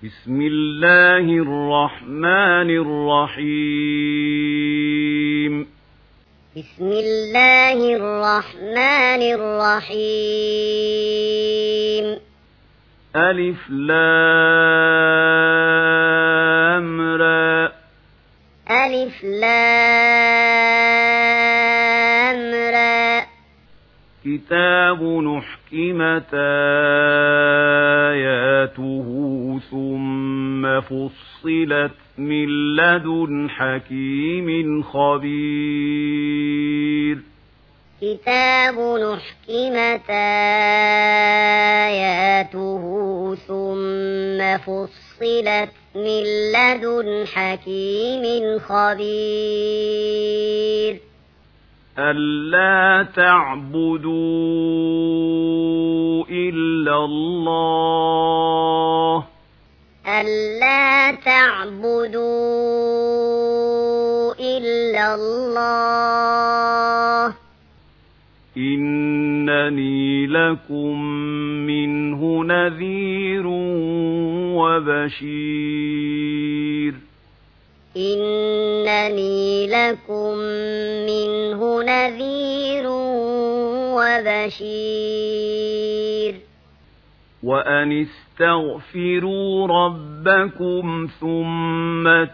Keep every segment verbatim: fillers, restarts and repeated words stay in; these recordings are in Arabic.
بسم الله الرحمن الرحيم بسم الله الرحمن الرحيم ألف لام را ألف لام را كتاب نحكمت آياته ثم فصلت من لدن حكيم خبير كتاب نحكمت آياته ثم فصلت من لدن حكيم خبير ألا تعبدوا إلا الله ألا تعبدوا إلا الله إنني لكم منه نذير وبشير إنني لكم منه نذير وبشير وأن استغفروا ربكم ثم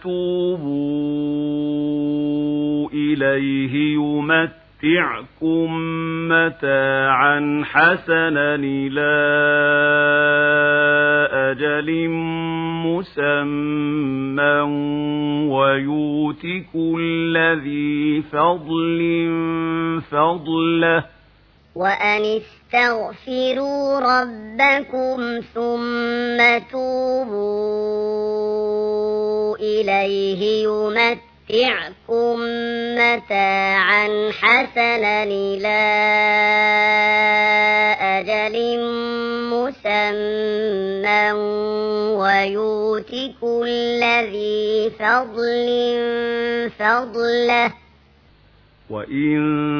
توبوا إليه يمتعكم متاعا حسنا إلى أجل مسمى ويؤت كل ذي فضل فضله وأن استغفروا ربكم ثم توبوا إليه يمتعكم متاعا حسنا إلى أجل مسمى ويؤت كل ذي فضل فضله وإن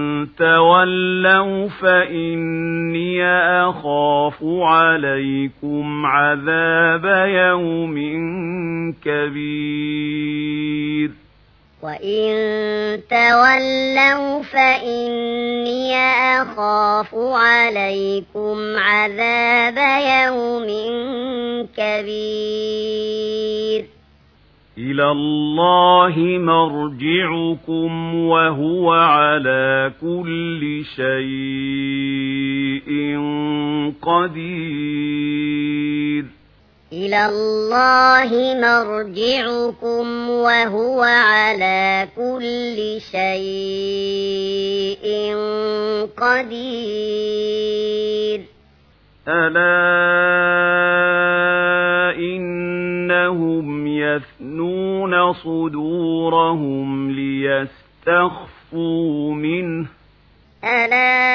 تولوا فإني أخاف عليكم عذاب يوم كبير وإن تولوا فإني أخاف عليكم عذاب يوم كبير إلى الله مرجعكم وهو على كل شيء قدير إلى الله مرجعكم وهو على كل شيء قدير ألا إنهم يثنون صدورهم ليستخفوا منه ألا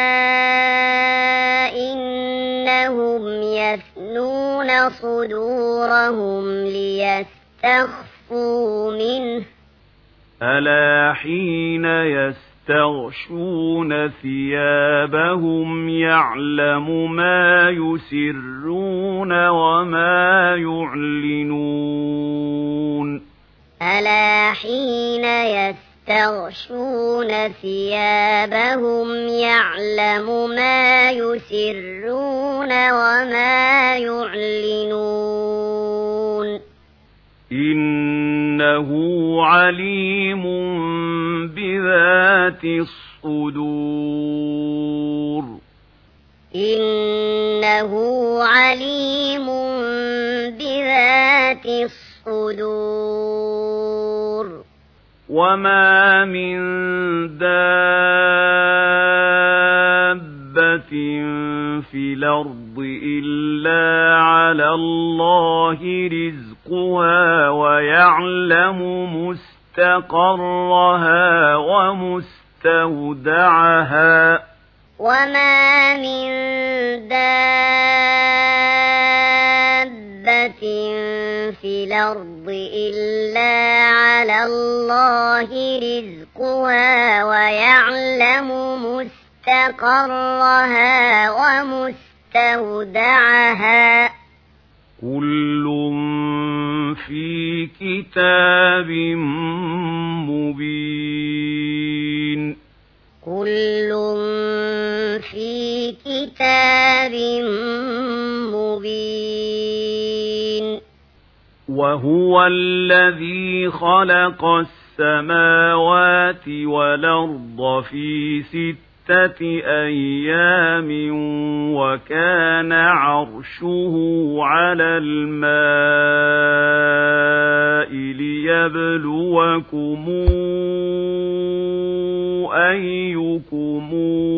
إنهم يثنون صدورهم ليستخفوا منه ألا حين يستغشون ثيابهم يعلم ما يسرون وما يعلنون ألا حين يستغشون ثيابهم يعلم ما يسرون وما يعلنون إنه عليم بذات الصدور إنه عليم بذات الصدور وما من دابة في الأرض إلا على الله رزقها ويعلم مستقرها ومستودعها وما من دابة في الأرض إلا على الله رزقها ويعلم مستقرها ومستودعها كل كتاب مبين كل في كتاب مبين وهو الذي خلق السماوات والأرض في ستة أيام وكان عرشه على الماء ليبلوكم أيكم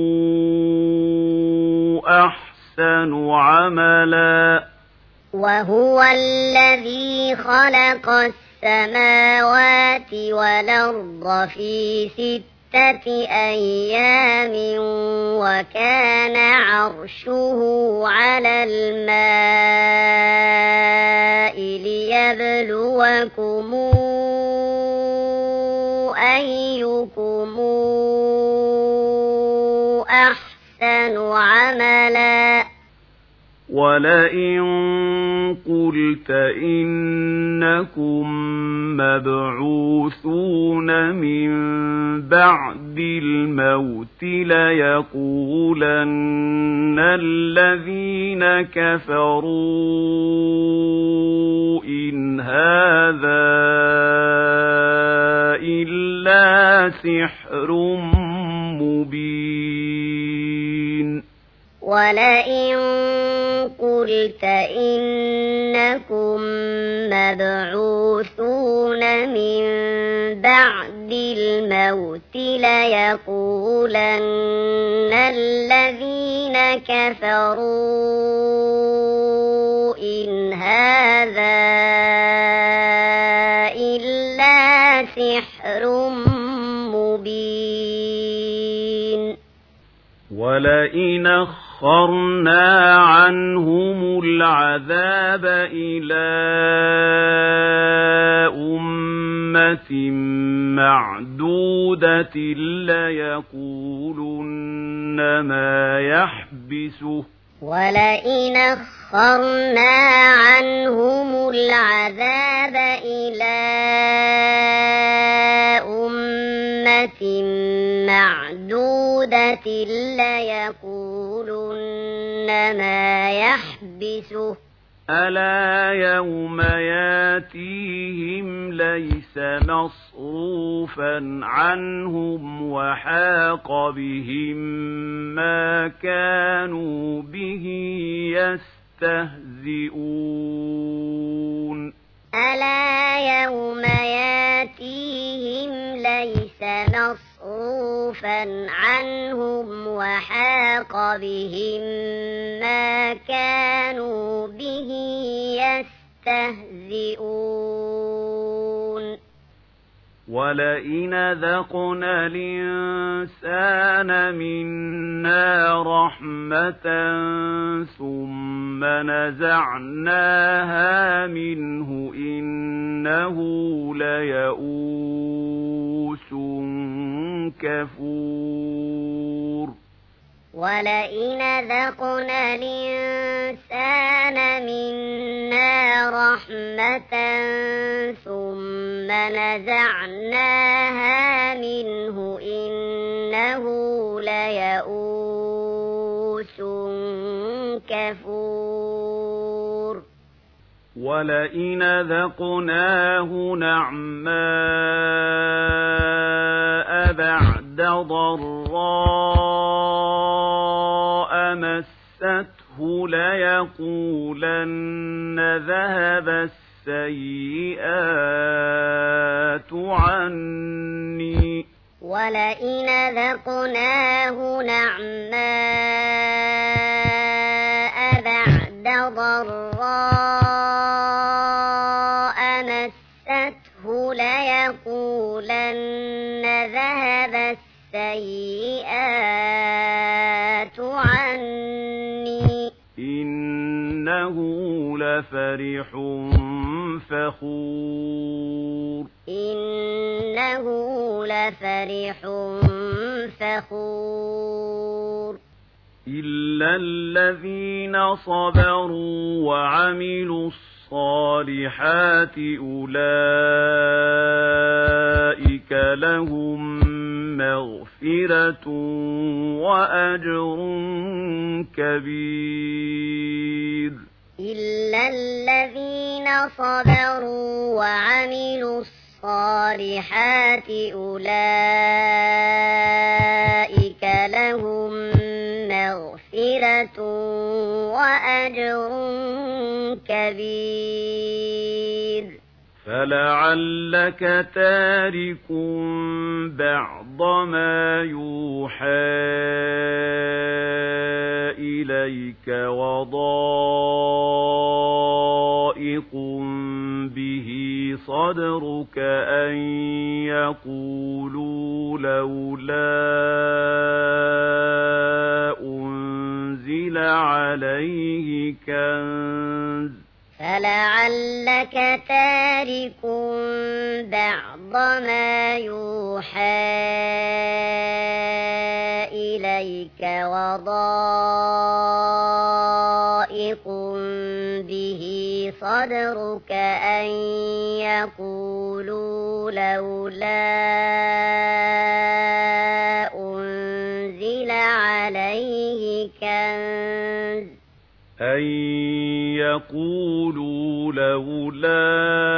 أحسن عملا وهو الذي خلق السماوات والأرض في ستة أيام وكان عرشه على الماء ليبلوكم أيكم أحسن عملا ولئن قلت إنكم مبعوثون من بعد الموت ليقولن الذين كفروا إن هذا إلا سحر مبين ولئن قلت إنكم مبعوثون من بعد الموت ليقولن الذين كفروا إن هذا إلا سحر مبين ولئن أخرنا عنهم العذاب إلى أمة معدودة ليقولن ما يحبسه ولئن أخرنا عنهم العذاب إلى أمة معدودة ليقولن ما يحبسه ألا يوم ياتيهم ليس مصروفا عنهم وحاق بهم ما كانوا به يستهزئون ألا يوم ياتيهم ليس مصروفا عنهم وحاق بهم ما كانوا به يستهزئون ولئن ذقنا الإنسان منا رحمة ثم نزعناها منه إنه ليئوس كفور ولئن ذقنا الإنسان منا رحمة ثم نزعناها منه إنه ليئوس كفور ولئن ذقناه نعماء بعد ضراء مسته ليقولن ذهب السيئات عني ولئن ذقناه نعماء بعد ضراء مسته ليقولن ذهب السيئات عني إنه لفرح فخور إنه لفرح فخور إلا الذين صبروا وعملوا الصالحات أولئك لهم مغفرة وأجر كبير إلا الذين صبروا وعملوا الصالحات أولئك لهم مغفرة وأجر كبير فلعلك تارك بعض ما يوحى إليك وضائق به صدرك أن يقولوا لولا أنزل عليه كنز فلعلك تارك بعض ما يوحى إليك وضائق به صدرك أن يقولوا لولا أنزل عليه كنز أن يقولوا لولا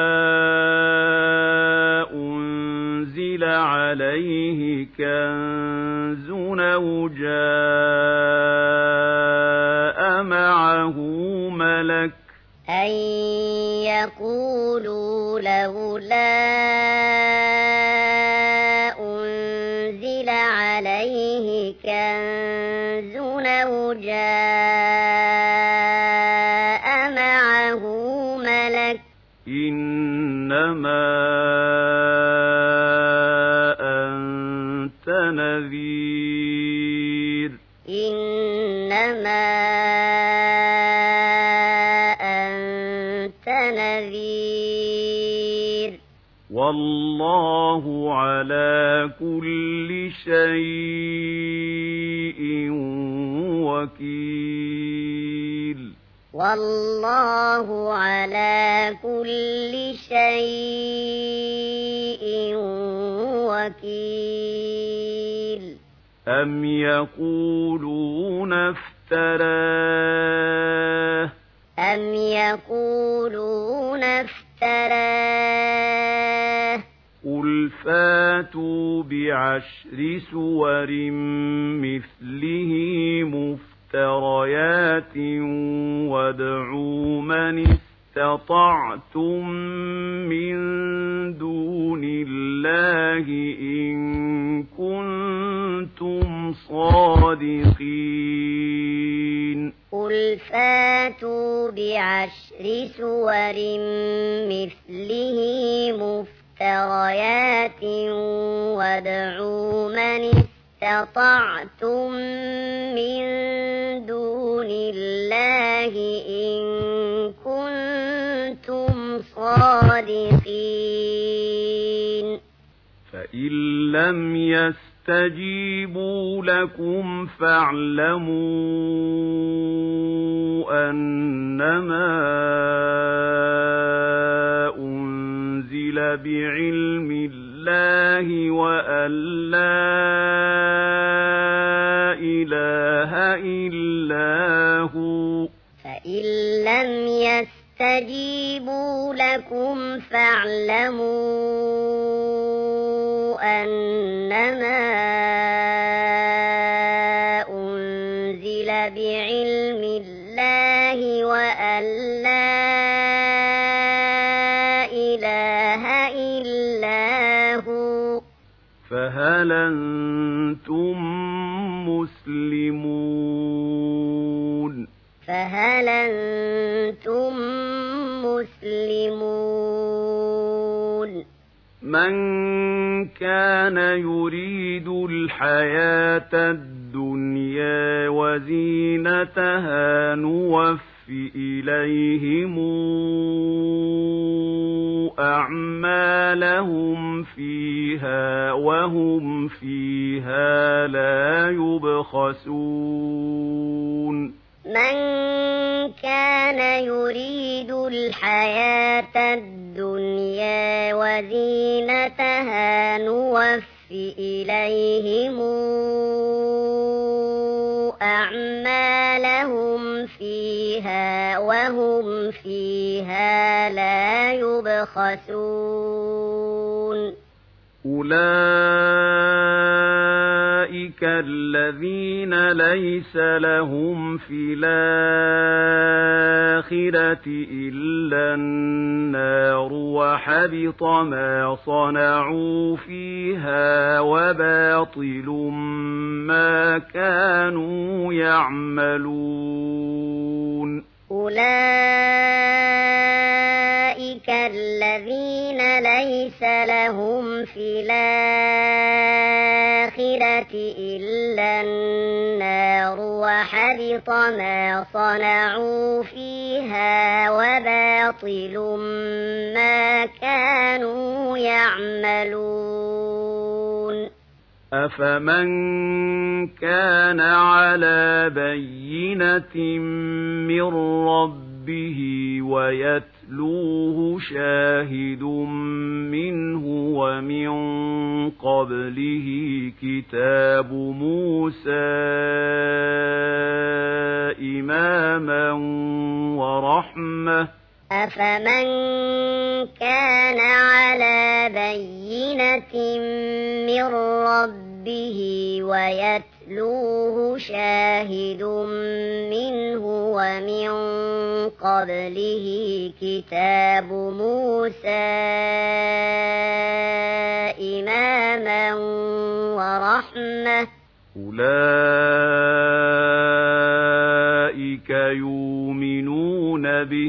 أنزل عليه كنز أو جاء معه ملك أن يقولوا لولا أنزل عليه كنز أو جاء معه ملك إنما أنت نذير إنما أنت نذير والله على كل شيء وكيل والله على كل شيء وكيل أم يقولون افتراه أم يقولون افتراه قل فاتوا بعشر سور مثله مفتريات وادعوا من استطعتم من دون الله إن كنتم صادقين قل فاتوا بعشر سور مثله مفتريات وادعوا من استطعتم من دون الله إن كنتم صادقين فإن لم يستجيبوا لكم فاعلموا أنما أنزل بعلم الله وأن لا إله إلا هو فإن لم يستجيبوا لكم فاعلموا أنما أنزل بعلم الله وأن لا إله إلا هو فهل أنتم مسلمون فهل أنتم مسلمون من كان يريد الحياة الدنيا وزينتها نوف إليهم أعمالهم فيها وهم فيها لا يبخسون من كان يريد الحياة الدنيا وزينتها نوف إليهم أعمالهم فيها وهم فيها لا يبخسون أولئك الذين ليس لهم في الآخرة إلا النار وحبط ما صنعوا فيها وباطل ما كانوا يعملون أولئك الذين ليس لهم في الآخرة إلا النار وحبط ما صنعوا فيها وباطل ما كانوا يعملون أفمن كان على بينة من ربه ويتلوه شاهد منه ومن قبله كتاب موسى إماما ورحمة أفمن كان على بينة من ربه ويتلوه شاهد منه ومن قبله كتاب موسى إماما ورحمة أولئك يؤمنون به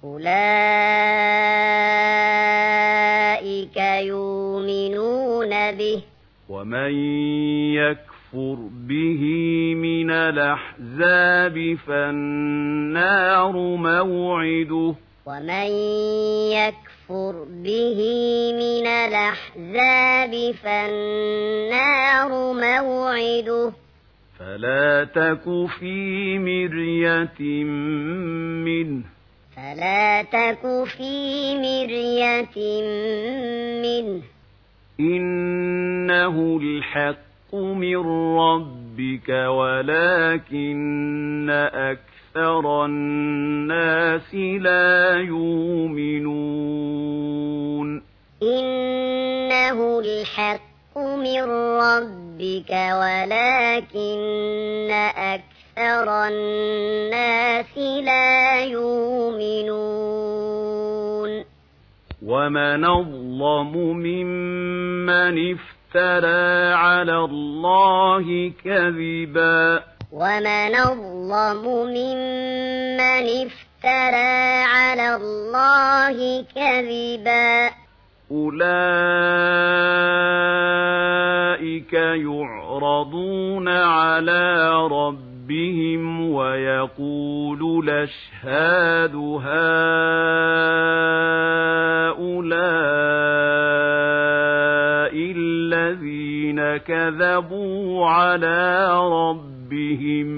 أولئك يؤمنون به ومن يكفر به من الأحزاب فالنار موعده ومن يكفر به من الأحزاب فالنار موعده فلا تك في مرية منه فلا تك في مرية منه إنه الحق من ربك ولكن أكثر الناس لا يؤمنون إنه الحق من ربك ولكن أكثر الناس لا يؤمنون ومن أظلم ممن افترى على الله كذبا ومن أظلم ممن افترى على الله كذبا أولئك يعرضون على ربهم ويقول الأشهاد هؤلاء الذين كذبوا على ربهم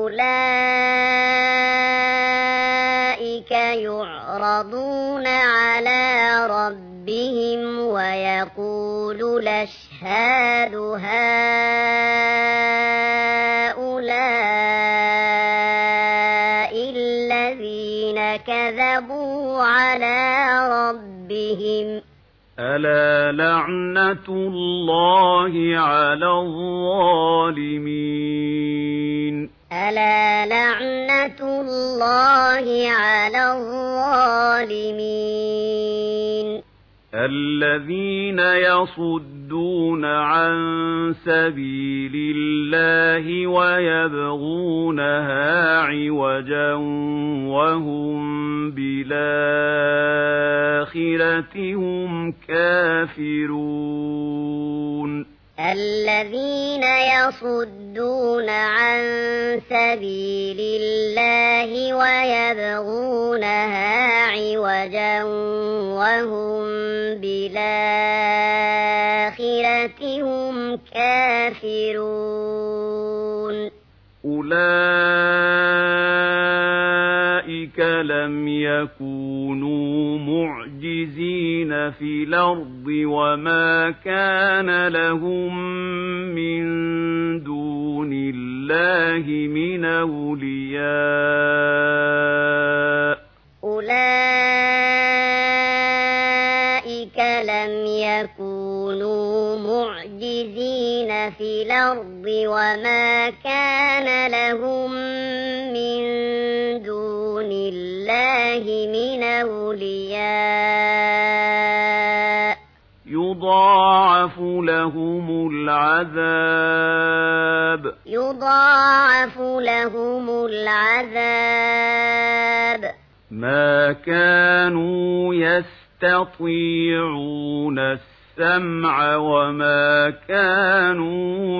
أولئك يعرضون على ربهم ويقول الأشهاد هؤلاء الذين كذبوا على ربهم ألا لعنة الله على الظالمين ألا لعنة الله على الظالمين الذين يصدون عن سبيل الله ويبغونها عوجا وهم بالآخرة هم كافرون الذين يصدون عن سبيل الله ويبغونها عوجا وهم بالآخرة هم كافرون أولئك لم يكونوا معجزين في الأرض وما كان لهم من دون الله من أولياء أولئك لم يكونوا معجزين في الأرض وما كان لهم من دون الله من أولياء يضاعف لهم العذاب يضاعف لهم العذاب ما كانوا يستطيعون السمع وما كانوا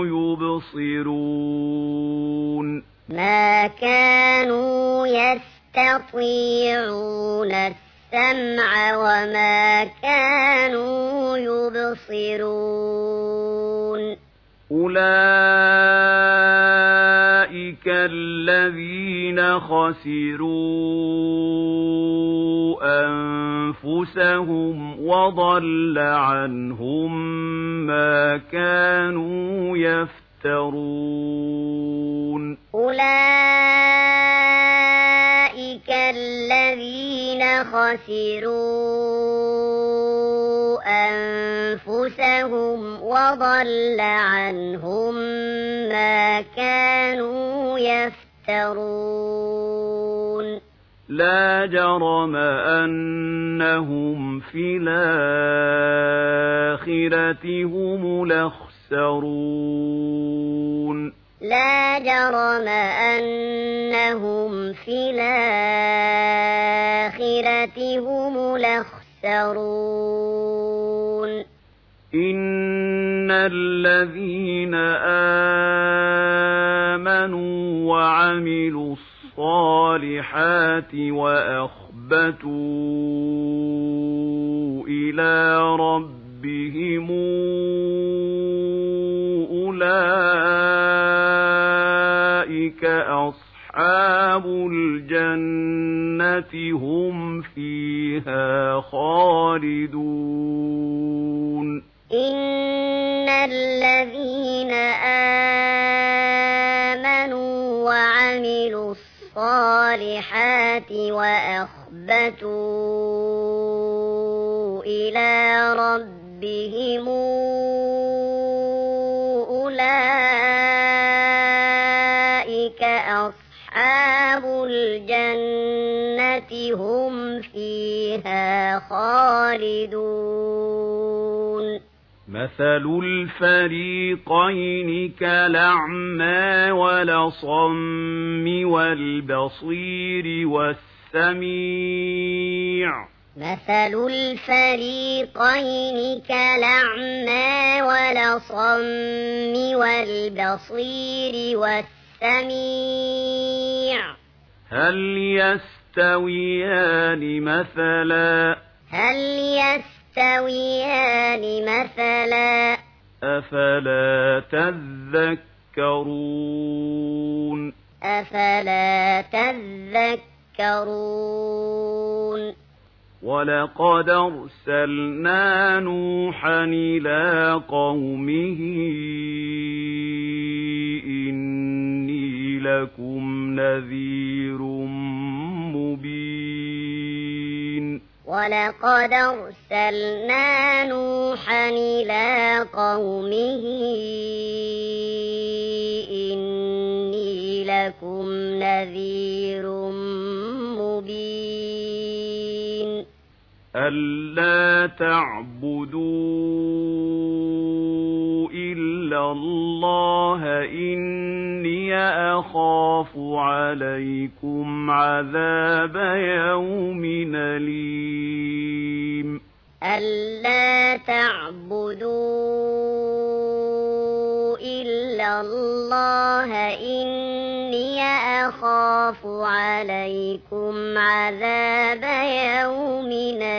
يبصرون ما كانوا يستطيعون السمع وما كانوا يبصرون أولئك الذين خسروا أنفسهم وضل عنهم ما كانوا يفترون أولئك الذين خسروا أنفسهم وضل عنهم ما كانوا يفترون لا جرم أنهم في الآخرة هم الأخسرون لا جرم أنهم في الآخرة هم الأخسرون إن الذين آمنوا وعملوا الصالحات وأخبتوا إلى ربهم أولئك أصحاب الجنة هم فيها خالدون إن الذين آمنوا وعملوا الصالحات وأخبتوا إلى ربهم أولئك أصحاب الجنة هم فيها خالدون مثل الفريقين كالأعمى والأصم والبصير والسميع مثل الفريقين كالأعمى والأصم والبصير والسميع هل يستويان مثلا هل يستويان مثلا أفلا تذكرون أفلا تذكرون ولقد أرسلنا نوحا إلى قومه إني لكم نذير مبين ولقد أرسلنا نوحا إلى قومه إني لكم نذير مبين ألا تعبدوا إلا الله إني أخاف عليكم عذاب يوم أليم ألا تعبدوا إلا الله إني أخاف عليكم عذاب يوم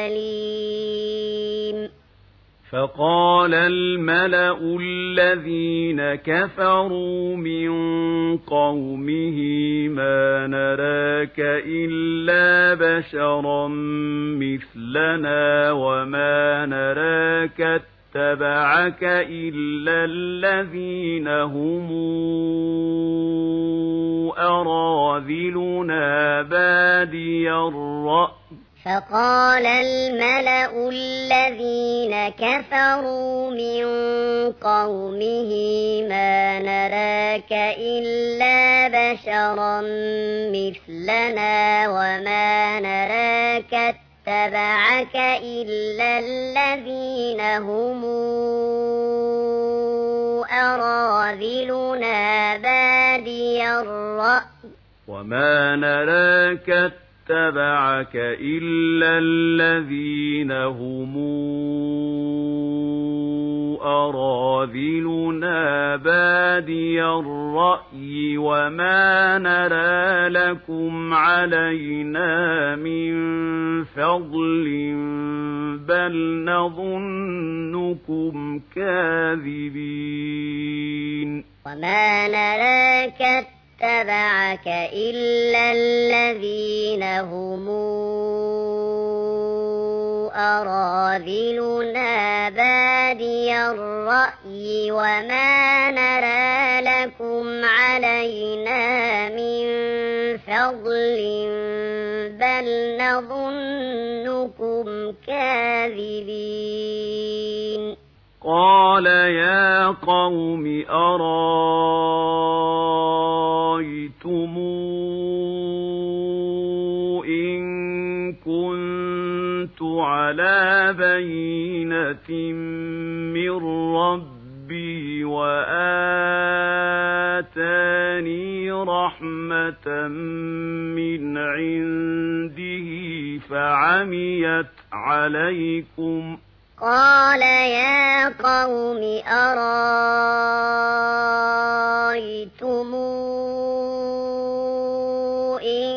أليم فقال الملأ الذين كفروا من قومه ما نراك إلا بشرا مثلنا وما نراك اتبعك إلا الذين هم أراذلنا بادي الرأي فقال الملأ الذين كفروا من قومه ما نراك إلا بشرا مثلنا وما نراك اتبعك إلا الذين هم أراذلنا بادي الرأي وما نراك اتبعك إلا الذين هم أراذلنا بادي الرأي وما نرى لكم علينا من فضل بل نظنكم كاذبين وما نراك اتبعك إلا الذين هم أراذلنا بادي الرأي وما نرى لكم علينا من فضل بل نظنكم كاذبين قال يا قوم أرايتم إن كنت على بينة من ربي وآتاني رحمة من عنده فعميت عليكم قال يا قوم أرايتم إن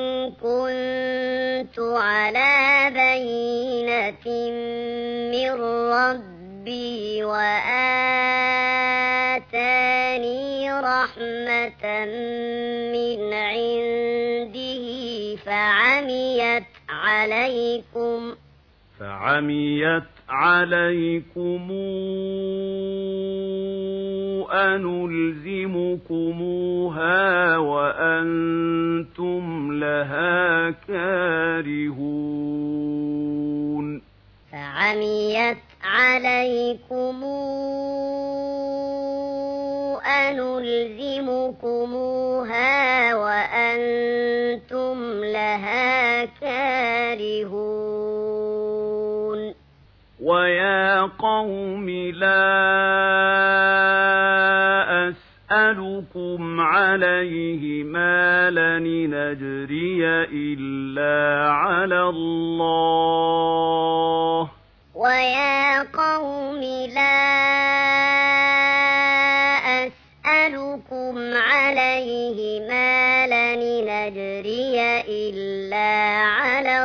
كنت على بينة من ربي وآتاني رحمة من عنده فعميت عليكم فعميت عليكم أنلزمكموها وأنتم لها كارهون فعميت عليكم أنلزمكموها وأنتم لها كارهون ويا قوم لا أسألكم عليه مالا نجري إلا على الله ويا قوم لا أسألكم عليه مالا نجري إلا على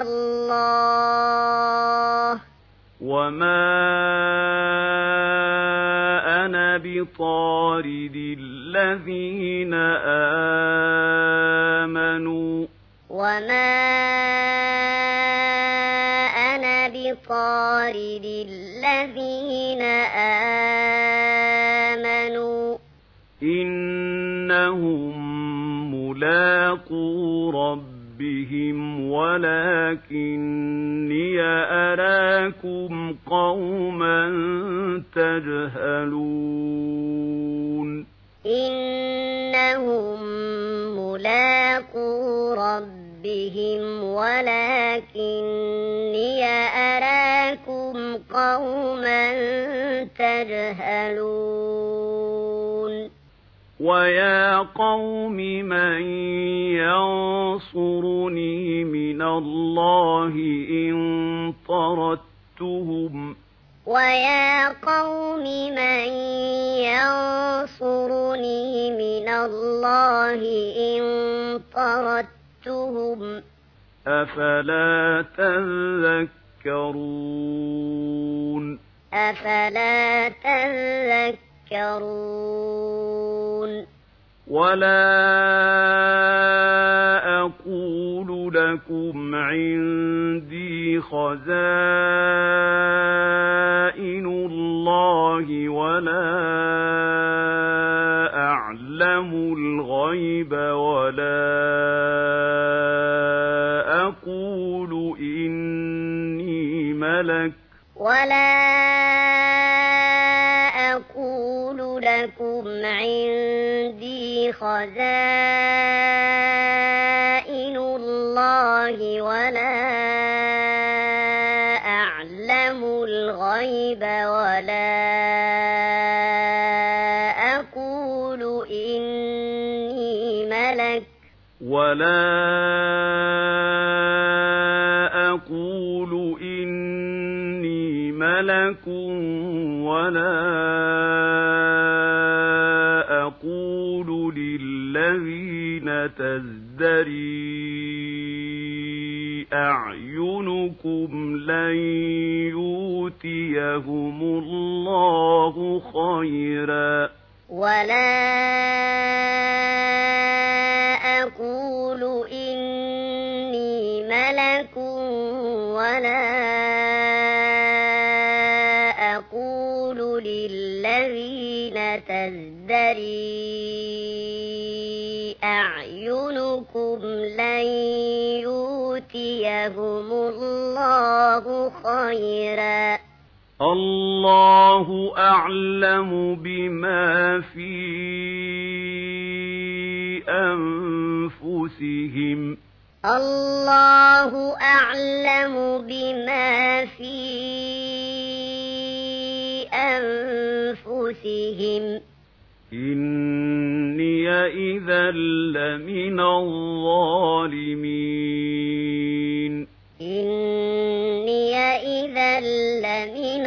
الله وما أنا بطارد الذين آمنوا وما أنا بطارد الذين آمنوا إنهم ملاقو ربهم ولكني أراكم قوما تجهلون إنهم ملاقو ربهم ولكني أراكم قوما تجهلون ويا قوم من ينصرني من الله إن طردتهم ويا قوم من ينصرني من الله إن طردتهم أفلا تذكرون أفلا تذكرون ولا أقول لكم عندي خزائن الله ولا أعلم الغيب ولا أقول إني ملك ولا أقول لكم عندي خزائن الله ولا أعلم الغيب ولا أقول إني ملك ولا أقول إني ملك ولا أقول للذين تزدري أعينكم لن يؤتيهم الله خيرا ولا أقول إني ملك ولا أقول للذين تزدري أعينكم لن يؤتيهم الله خيرا الله أعلم بما في أنفسهم الله أعلم بما في أنفسهم إني إذا لمن الظالمين إني إذا لمن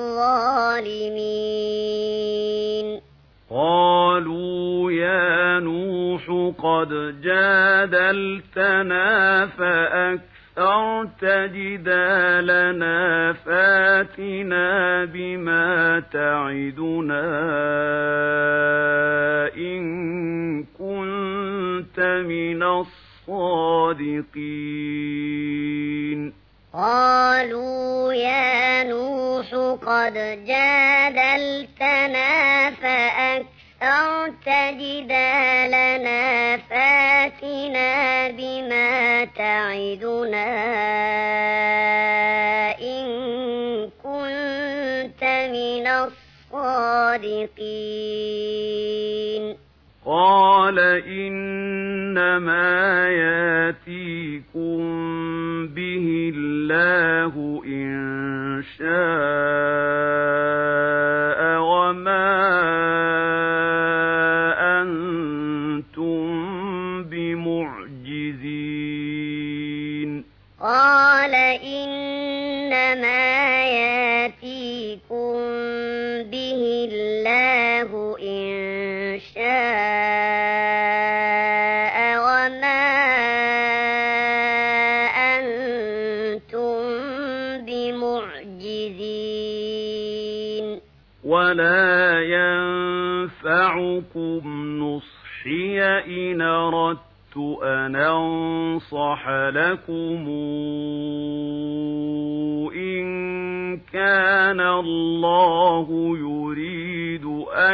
الظالمين قالوا يا نوح قد جادلتنا فأكثرت جدالنا فاتنا بما تعدنا إن كنت من الصادقين قالوا يا نوح قد جادلتنا فأكثرت جدالنا فاتنا بما تعدنا إن كنت من الصادقين قال إنما ياتيكم به الله إن شاء وما أنتم بمعجزين قال إنما ياتيكم به الله إن شاء وما أنتم بمعجزين ولا ينفعكم نصحي إن أردت أن أنصح لكم إن كان الله يريد أن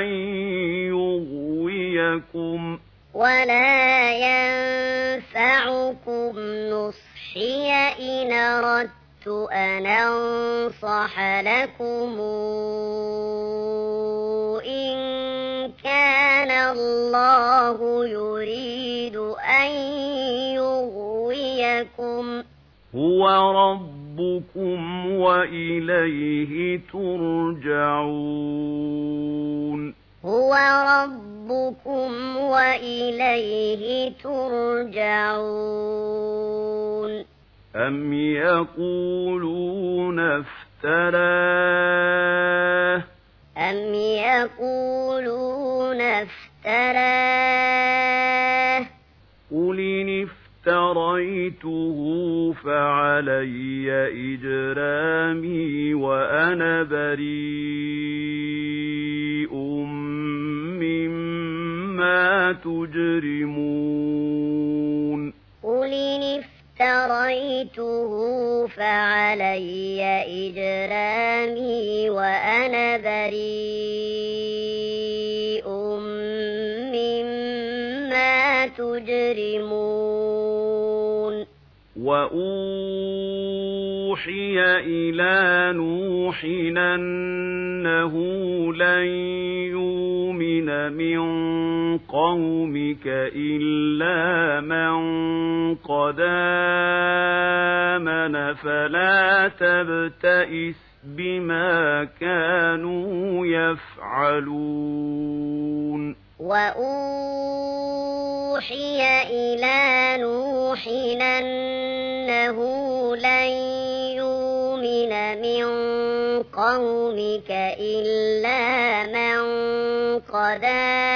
يغويكم ولا ينفعكم نصحي إن أردت أن أنصح لكم إن كان الله يريد أن يغويكم هو ربكم وإليه ترجعون هو ربكم وإليه ترجعون أم يقولون افتراه يقولون افتراه قل إن افتريته فعلي إجرامي وأنا بريء مما تجرمون قل إن افتريته فعلي إجرامي وأنا بريء مما تجرمون وأوحي إلى نوح أنه لن يؤمن من قومك إلا من قد آمن فلا تبتئس بما كانوا يفعلون وأوحي إلى نوح أنه لن يؤمن من قومك إلا من قد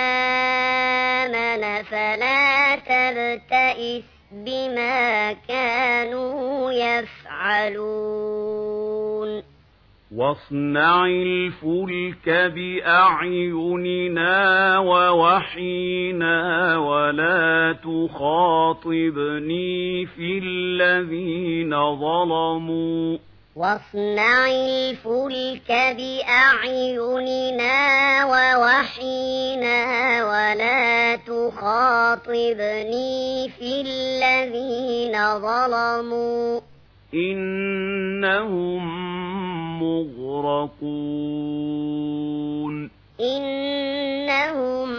آمن فلا تبتئس بما كانوا يفعلون واصنع الفلك بأعيننا ووحينا ولا تخاطبني في الذين ظلموا واصنع الفلك بأعيننا ووحينا ولا تخاطبني في الذين ظلموا إنهم مغرقون إنهم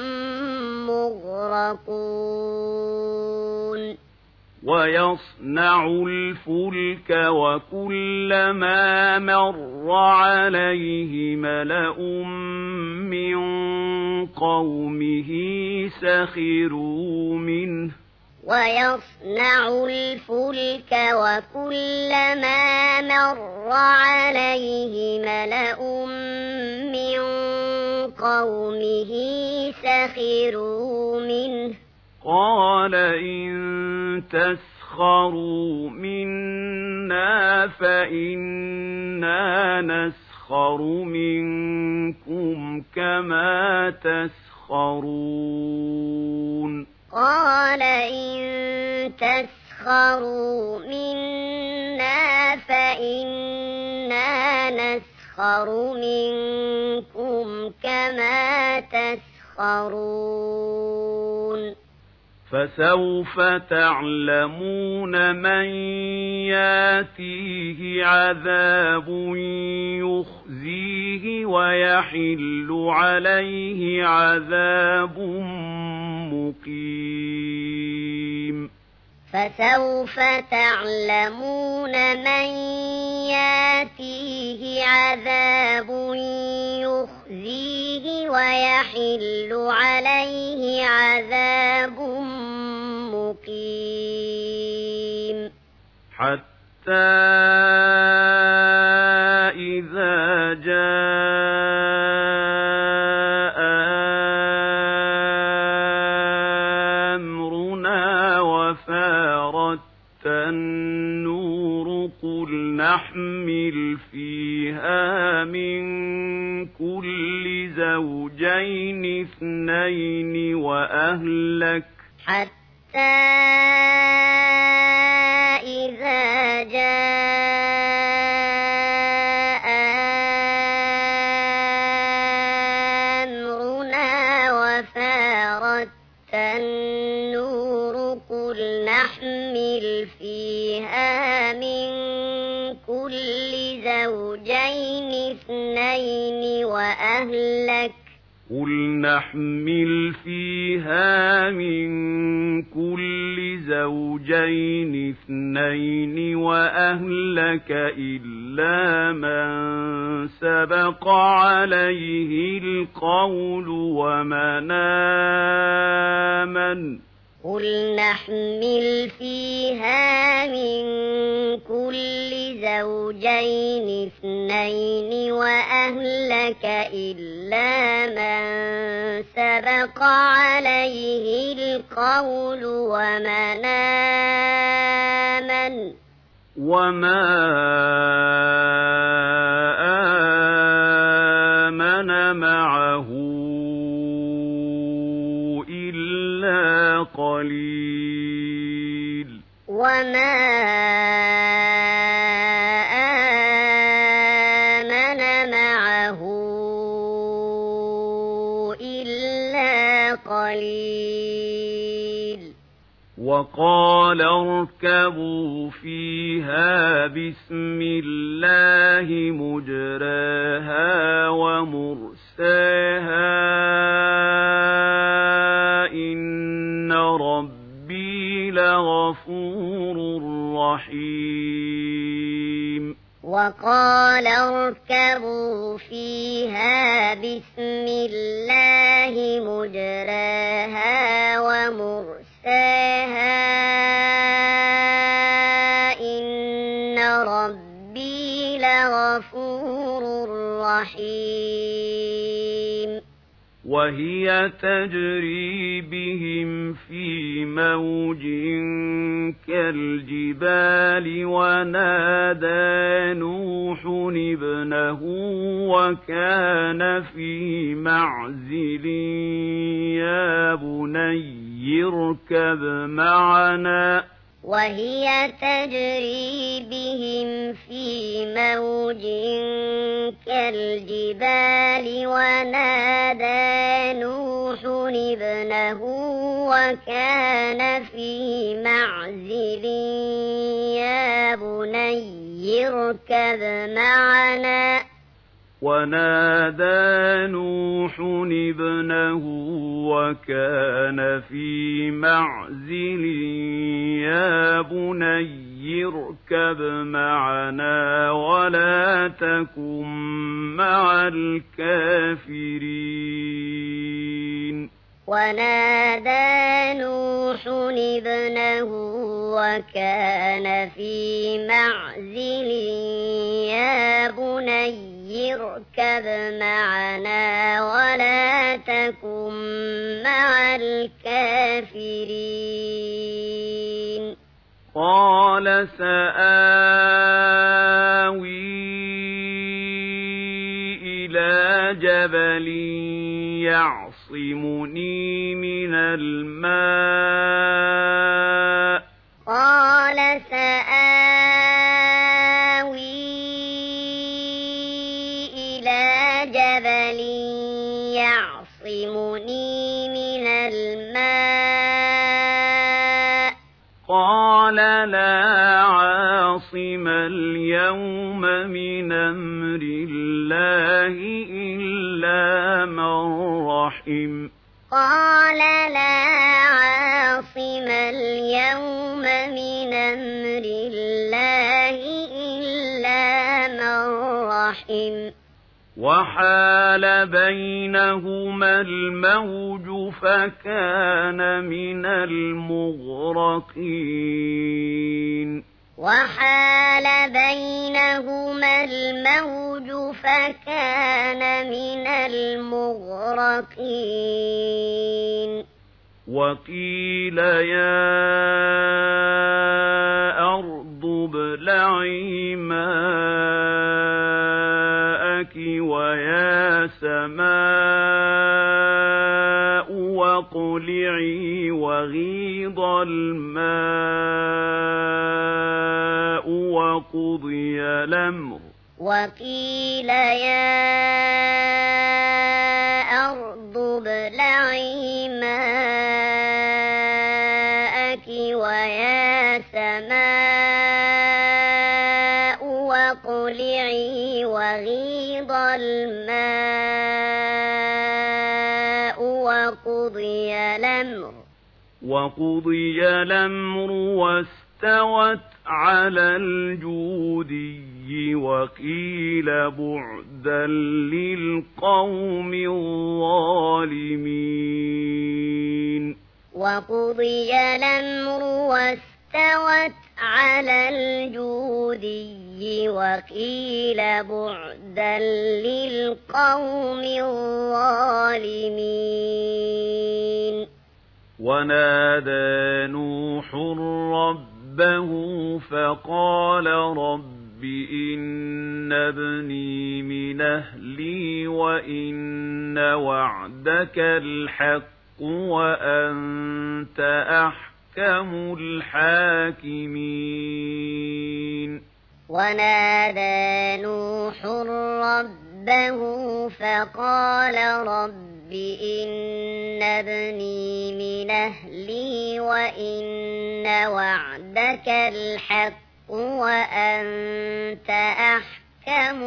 مغرقون ويصنع الفلك وكلما مر عليه ملأ من قومه سخروا منه ويصنع الفلك وكلما مر عليه ملأ من قومه سخروا منه قال إن تسخروا منا فإنا نسخر منكم كما تسخرون قال إن تسخروا منا فإنا نسخر منكم كما تسخرون فسوف تعلمون من ياتيه عذاب يخزيه ويحل عليه عذاب مقيم فسوف تعلمون من ياتيه عذاب يخزيه ويحل عليه عذاب مقيم حتى إذا جاء أمرنا وفارت النور قل نحمل فيها من كل زوجين اثنين وأهلك حتى إذا جاء أمرنا وفارت النور قل نحمل فيها من كل زوجين اثنين وأهلك قل نحمل فيها من كل زوجين اثنين وأهلك إلا من سبق عليه القول ومن آمن قل نحمل فيها من كل زوجين اثنين وأهلك إلا من سبق عليه القول ومن آمن وما آمن معه إلا قليل وما آمن معه إلا قليل وقال اركبوا فيها بسم الله مجراها ومرساها إن ربي لغفور رحيم وقال اركبوا فيها بسم الله مجراها ومرساها إن ربي لغفور رحيم وهي تجري بهم في موج كالجبال ونادى نوح ابنه وكان في معزل يا بني اركب معنا وهي تجري بهم في موج كالجبال ونادى نوح ابنه وكان في معزل يا بني اركب معنا ونادى نوح ابنه وكان في معزل يا بني اركب معنا ولا تكن مع الكافرين ونادى نوح ابنه وكان في معزل يا بني اركب معنا ولا تكن مع الكافرين قال سآوي إلى جبل يعصمني من الماء قال سآوي إلى جبل يعصمني من الماء قال لا عاصم اليوم من أمر الله إلا من رحم قال لا عاصم اليوم من أمر الله إلا من رحم وحال بينهما الموج فكان من المغرقين وحال بينهما الموج فكان من المغرقين وقيل يا أرض ابلعي ماءك ويا سماء واقلعي وغيض الماء وقضي الأمر وقيل يا أرض ابلعي ماءك ويا سماء واقلعي وغيض الماء وقضي الأمر وقضي الأمر واستوت على الجودي وقيل بعدا للقوم الظالمين وقضي الأمر واستوت على الجودي وقيل بعدا للقوم الظالمين ونادى نوح ربه فقال رب إن ابني من أهلي وإن وعدك الحق وأنت أحكم الحاكمين ونادى نوح ربه فقال رب إن ابني من أهلي وإن وعدك الحق وأنت أحكم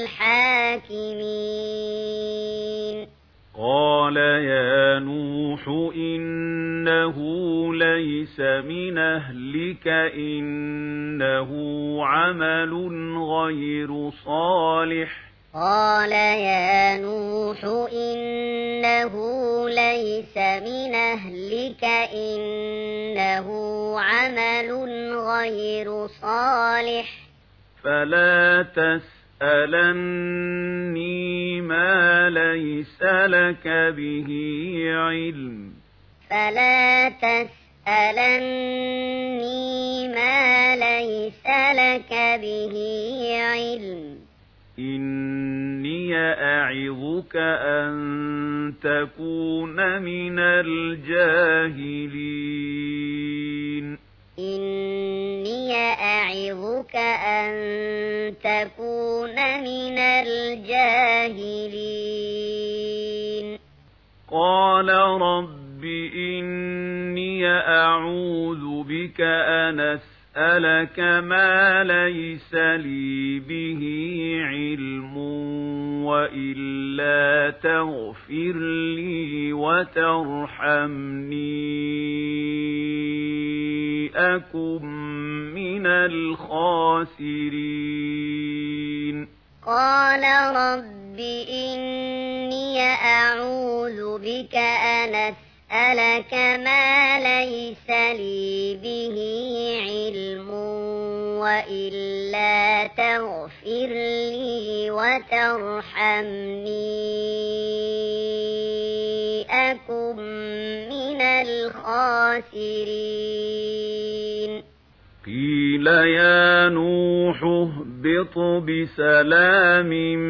الحاكمين قال يا نوح إنه ليس من أهلك إنه عمل غير صالح قال يا نوح إنه ليس من أهلك إنه عمل غير صالح فلا تسألني ما ليس لك به علم فلا تسألني ما ليس لك به علم إني أعظك أن تكون من الجاهلين إني أعظك أن تكون من الجاهلين قال رب إني أعوذ بك أن أسألك ما ليس لي به علم وإلا تغفر لي وترحمني أكن من الخاسرين قال رب إني أعوذ بك أن أسألك ما ليس لي به علم وإلا تغفر لي وترحمني أكن من الخاسرين قيل يا نوح اهبط بسلام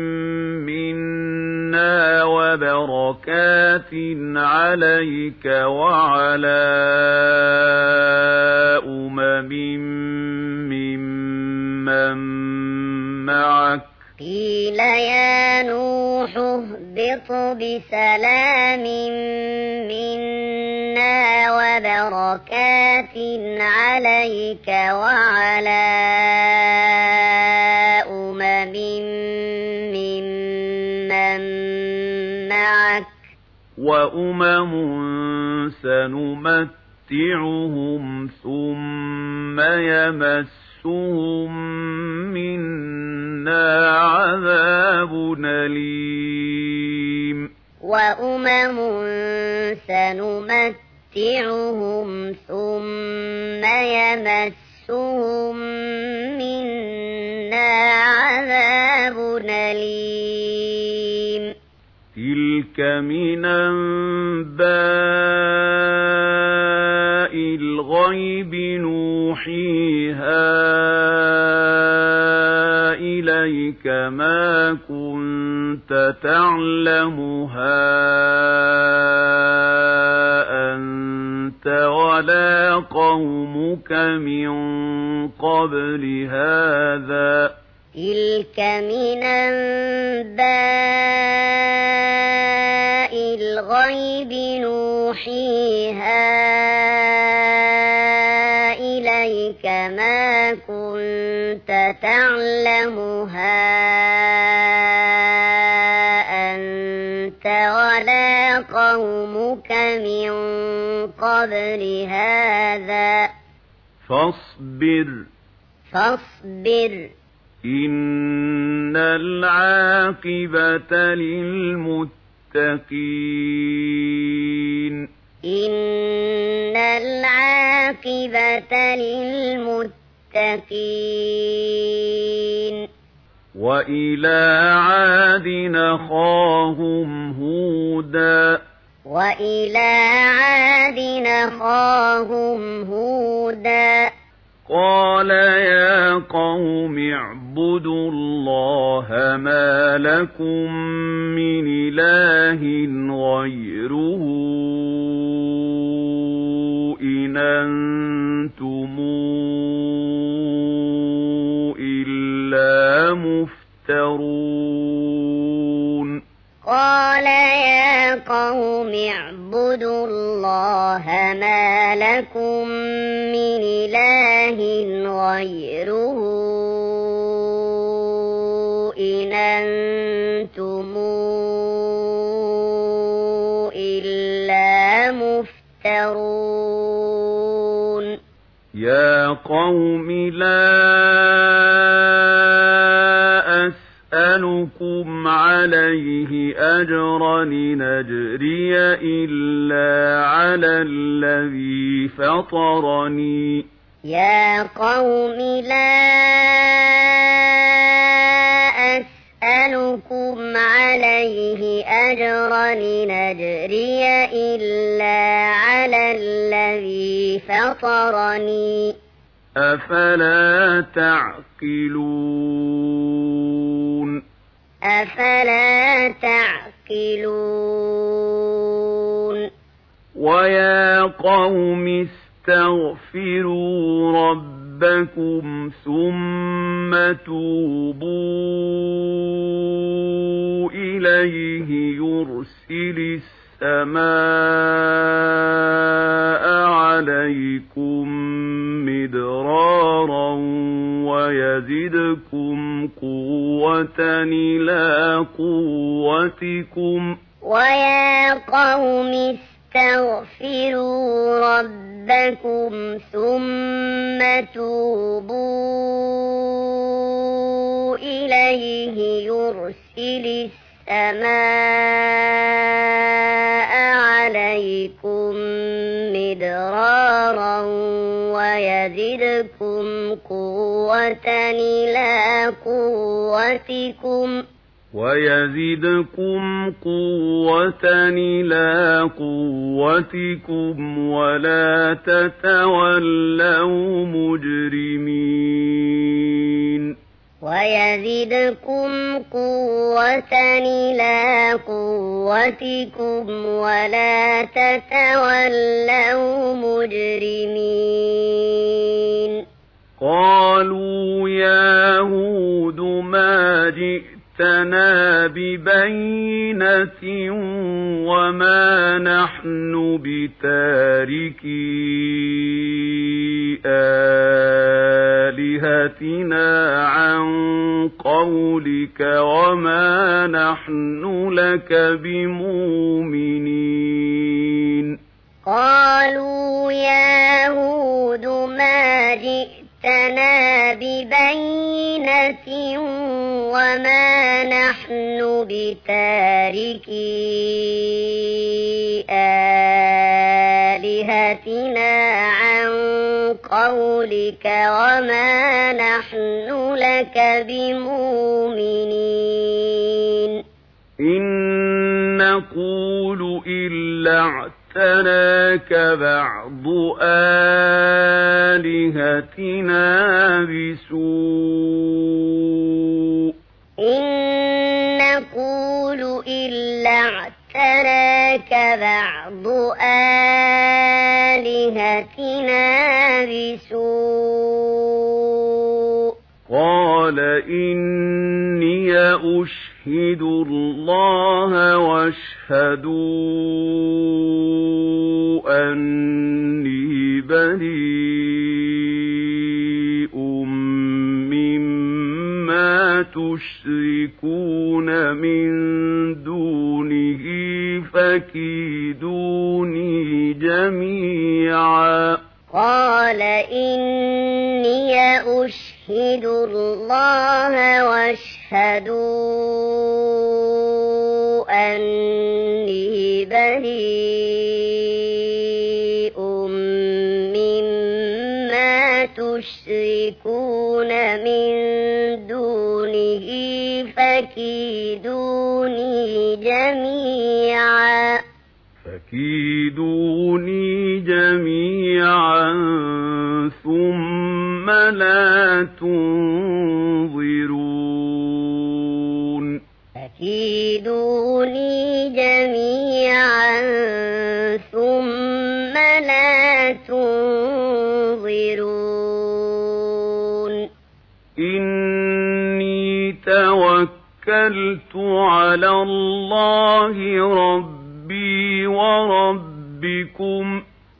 منا وبركات عليك وعلى أمم ممن معك قيل يا نوح اهبط بسلام منا وبركات عليك وعلى أمم ممن معك وأمم سنمتعهم ثم يمسهم منا عذاب أليم وأمم سنمتعهم ثم يمسهم منا عذاب أليم تلك من أنباء الغيب نوحيها إليك ما كنت تعلمها أنت ولا قومك من قبل هذا تلك من أنباء الغيب نوحيها إليك ما كنت تعلمها أنت ولا قومك من قبل هذا فاصبر فاصبر إن العاقبة للمتقين إن العاقبة للمتقين وإلى عاد أخاهم هودا وإلى عاد أخاهم هودا قال يا قوم اعبدوا الله ما لكم من إله غيره إن أنتم إلا مفترون قال يا قوم اعبدوا الله ما لكم من إله غيره إن أنتم إلا مفترون يا قوم لا أسألكم عليه أجرا إن أجري إلا على الذي فطرني يا قوم لا أسألكم عليه أجرا إن أجري إلا على الذي فطرني أفلا تعقلون أفلا تعقلون ويا قوم استغفروا ربكم ثم توبوا إليه يرسل السماء عليكم مدرارا ويزدكم قوة إلى قوتكم ويا قوم استغفروا ربكم ثم توبوا إليه يرسل السماء عليكم مدرارا ويزدكم قوة إلى قوتكم ويزدكم قوة إلى قوتكم ولا تتولوا مجرمين ويزدكم قوة إلى قوتكم ولا تتولوا مجرمين قالوا يا هود ما جئتنا ببينة وما نحن بتاركي آلهتنا عن قولك وما نحن لك بمؤمنين قالوا يا هود ما جئتنا ببينة وما نحن بتاركي آلهتنا عن قولك وما نحن لك بمؤمنين إن نقول إلا اعتراك بعض آلهتنا بسوء إن نقول إلا اعتراك بعض آلهتنا بسوء قال إني أشهد الله واشهدوا أني بريء مما تشركون من دونه فكيدوني جميعا قال إني أشهد الله واشهدوا أني بريء فكيدوني جميعا فكيدوني جميعا ثم لا تنظرون فكيدوني جميعا ثم لا تنظرون إني توكلت على الله ربي وربكم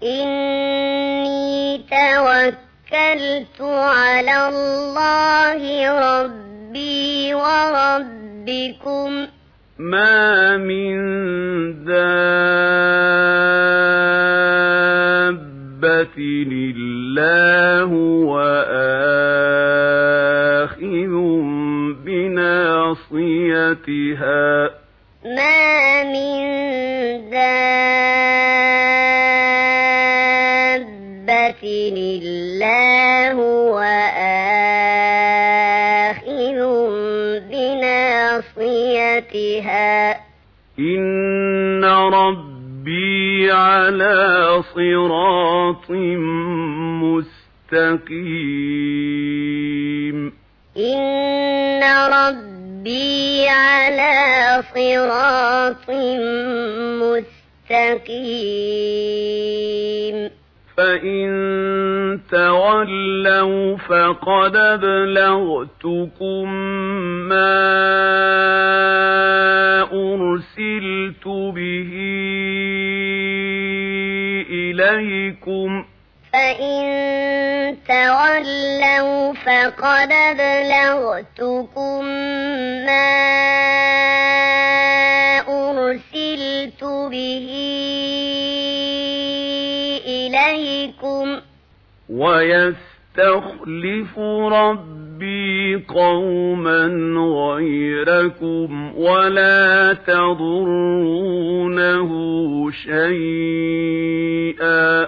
إني توكلت على الله ربي وربكم ما من دابة إلا هو آخذ بناصيتها ما من دابة إلا هو آخذ بناصيتها إن ربي على صراط مستقيم إن ربي على صراط مستقيم فإن تولوا فقد أبلغتكم ما أرسلت به إليكم فإن تولوا فقد أبلغتكم ما أرسلت به إليكم ويستخلف ربي قوما غيركم ولا تضرونه شيئا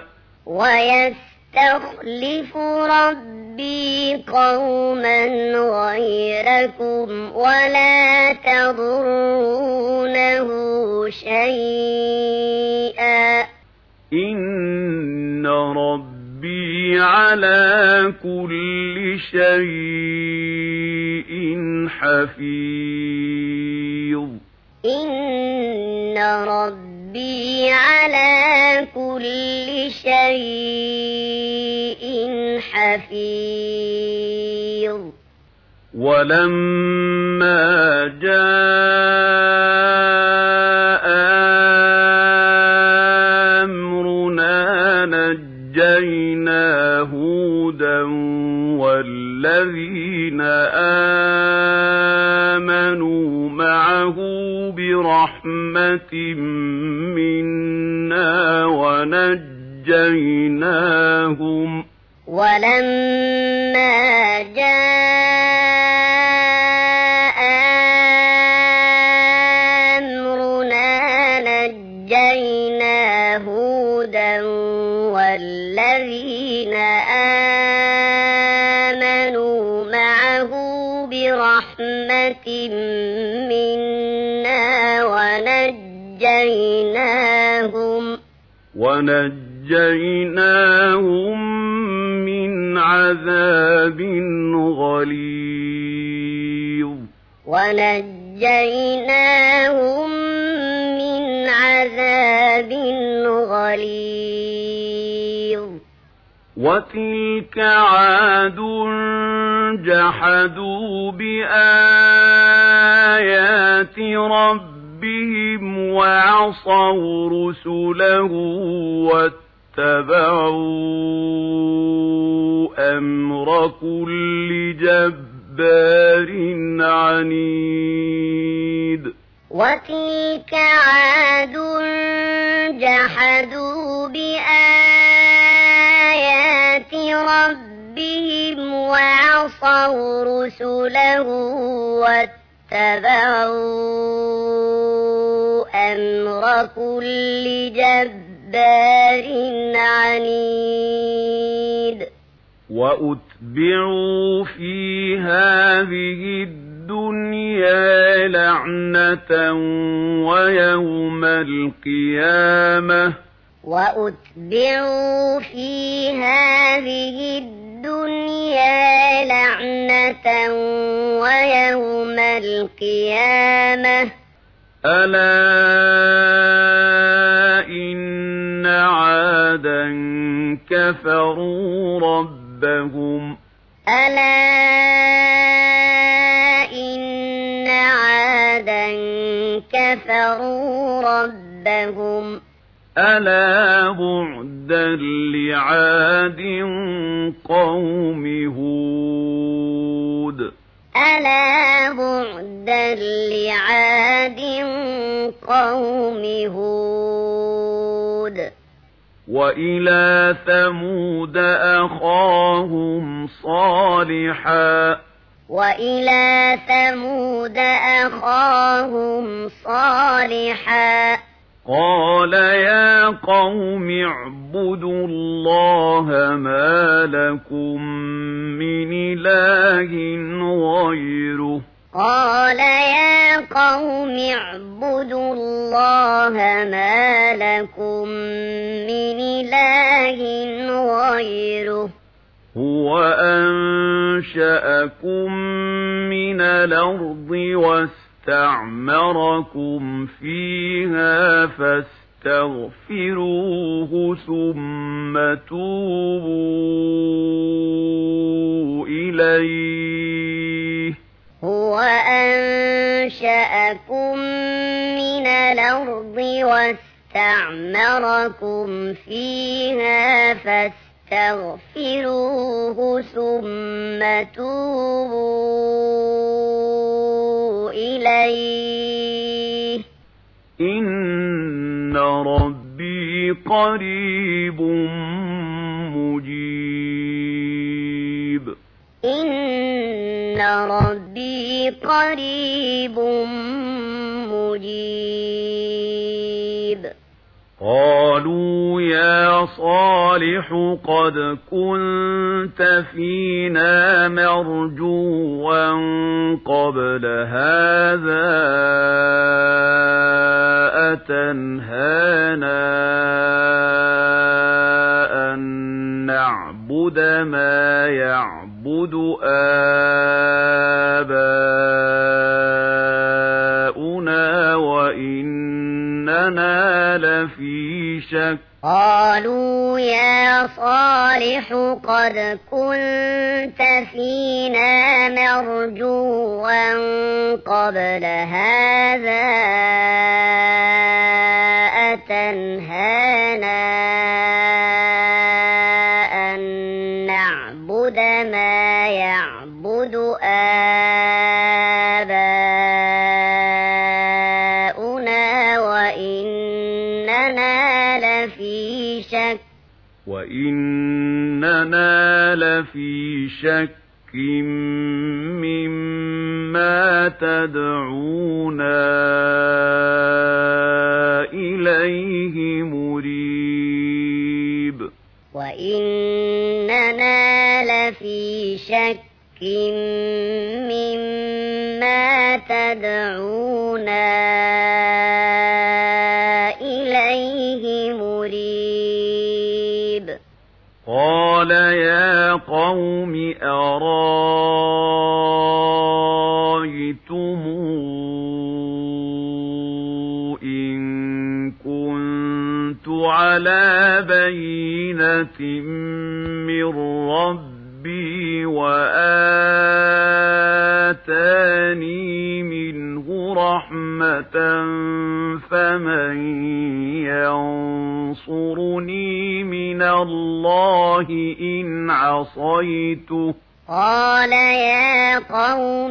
ويستخلف ربي قوما غيركم ولا تضرونه شيئا إن ربي على كل شيء حفيظ إن ربي على كل شيء حفيظ ولما جاء أمرنا نجينا هودا والذين آمنوا معه برحمة منا ونجيناهم ولما جاء أمرنا نجينا هودا والذين آمنوا معه برحمة منا ونجيناهم ونجيناهم من عذاب غليظ ونجيناهم من عذاب غليظ وتلك عاد جحدوا بآيات ربهم وعصوا رسله واتبعوا أمر كل جبار عنيد وتلك عاد جحدوا بآيات ربهم وعصوا رسله واتبعوا أمر كل جبار عنيد وأتبعوا في هذه الدنيا لعنة ويوم القيامة وأتبعوا في هذه الدنيا لعنة ويوم القيامة ألا إن عادا كفروا ربهم ألا إن عادا كفروا ربهم ألا بعدا لعاد قوم هود ألا بعدا لعاد قوم هود وإلى ثمود أخاهم صالحا وإلى ثمود أخاهم صالحا قال يا قوم اعبدوا الله ما لكم من إله غيره قال يا قوم اعبدوا الله ما لكم من إله غيره هو أنشأكم من الأرض واستعمركم فيها فاستغفروه ثم توبوا إليه هو أنشأكم من الأرض واستعمركم فيها فاستغفروه ثم توبوا إليه إن ربي قريب مجيب إن ربي قريب مجيب قالوا يا صالح قد كنت فينا مرجوا قبل هذا أتنهانا أن نعبد ما يعبد آباؤنا وإننا لفي شك قالوا يا صالح قد كنت فينا مرجوا قبل هذا أتنهانا أن نعبد ما يعبد آباؤنا وإننا لفي شك وإننا لفي شك مما تدعونا إليه مريب وإننا لفي شك مما تدعونا إليه مريب قال يا قوم أرايتم إن كنت على بينة من ربي وآتاني منه رحمة فمن ينصرني من الله إن عصيته قال يا قوم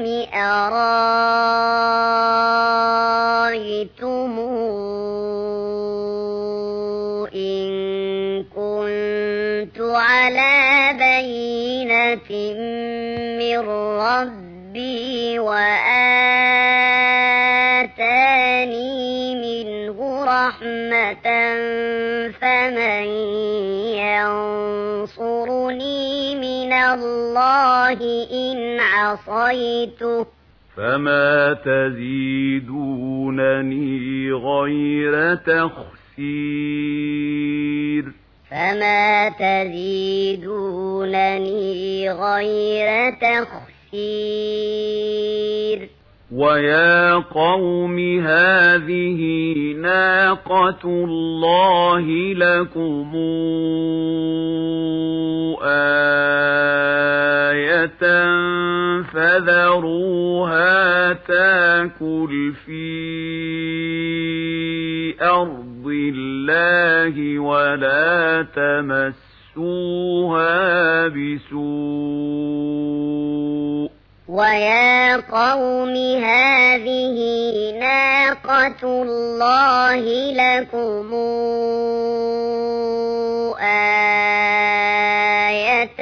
أرايتم إن كنت على بينة من ربي وآتاني منه رحمة فمن ينصرني من الله إن عصيته فما تزيدونني غير تخسير فما تزيدونني غير تخسير ويا قوم هذه ناقة الله لكم آية فذروها تاكل في أرض الله ولا تمسوها بسوء ويا قوم هذه ناقة الله لكم آية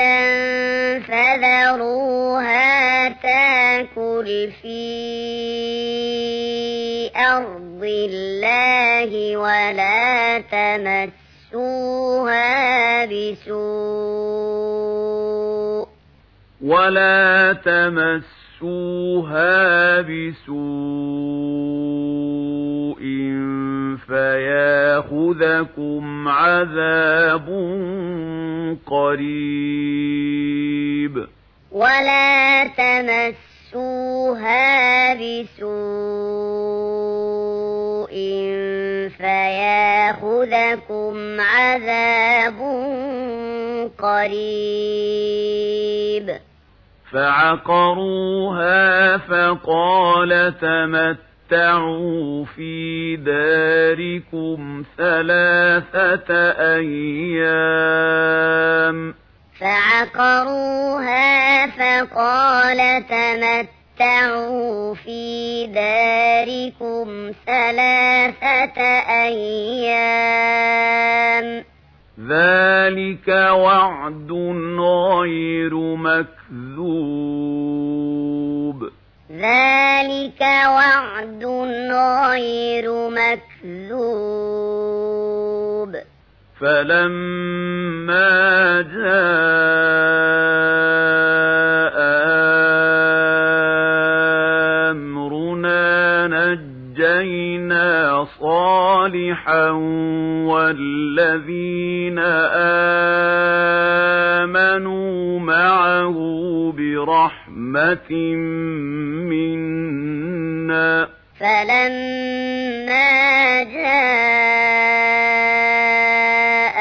فذروها تاكل في أرض الله ولا تمسوها بسوء ولا تمسوها بسوء فياخذكم عذاب قريب ولا تمسوها بسوء فياخذكم عذاب قريب فعقروها فقال تمتعوا في داركم ثلاثة أيام فعقروها فقال تمتعوا في داركم ثلاثة أيام ذلك وعد غير مكذوب ذلك وعد غير مكذوب فلما جاء أمرنا نجينا صالحا والذين آمنوا معه برحمة منا فلما جاء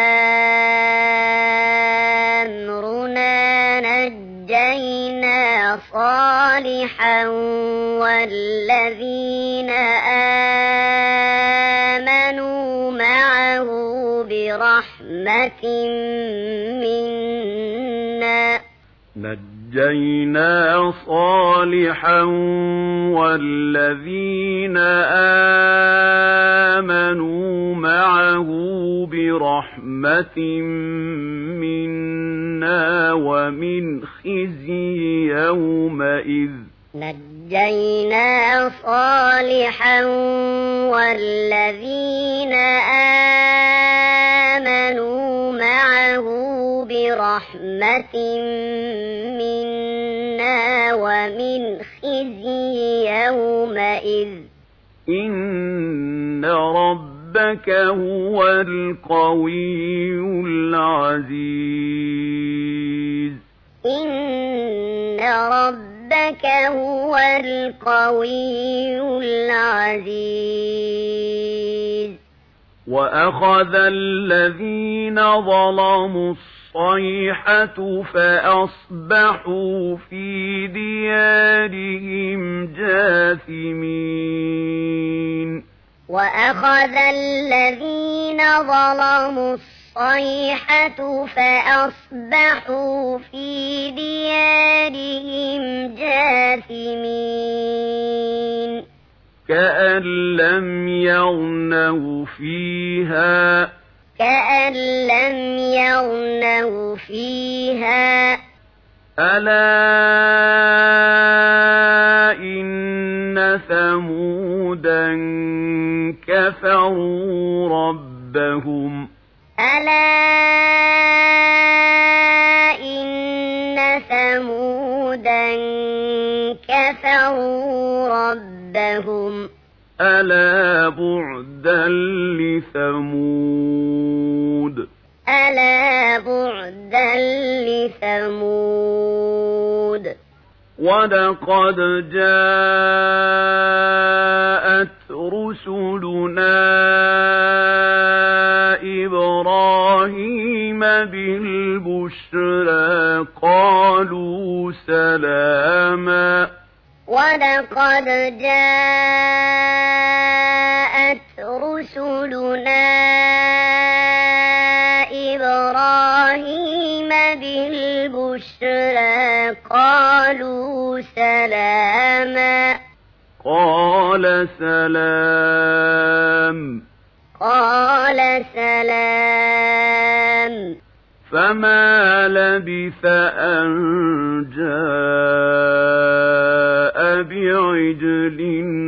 أمرنا نجينا صالحا والذين آمنوا معه برحمة منا نجينا صالحا والذين آمنوا معه برحمة منا ومن خزي يومئذ نجينا صالحا والذين آمنوا معه برحمة منا ومن خزي يومئذ إن ربك هو القوي العزيز إن ربك هو القوي العزيز وأخذ الذين ظلموا الصيحة فأصبحوا في ديارهم جاثمين وأخذ الذين ظلموا الصيحة فأصبحوا في ديارهم جاثمين كأن لم يغنوا فيها كأن لم يغنوا فيها ألا إن ثمودا كفروا ربهم ألا إن ثمودا كفروا كفروا ربهم ألا بعدا لثمود ألا بعدا لثمود ولقد جاءت رسلنا إبراهيم بالبشرى قالوا سلاما ولقد جاءت رسلنا إبراهيم بالبشرى قالوا سلاما قال سلام قال سلام فما لبث أن جاء بعجل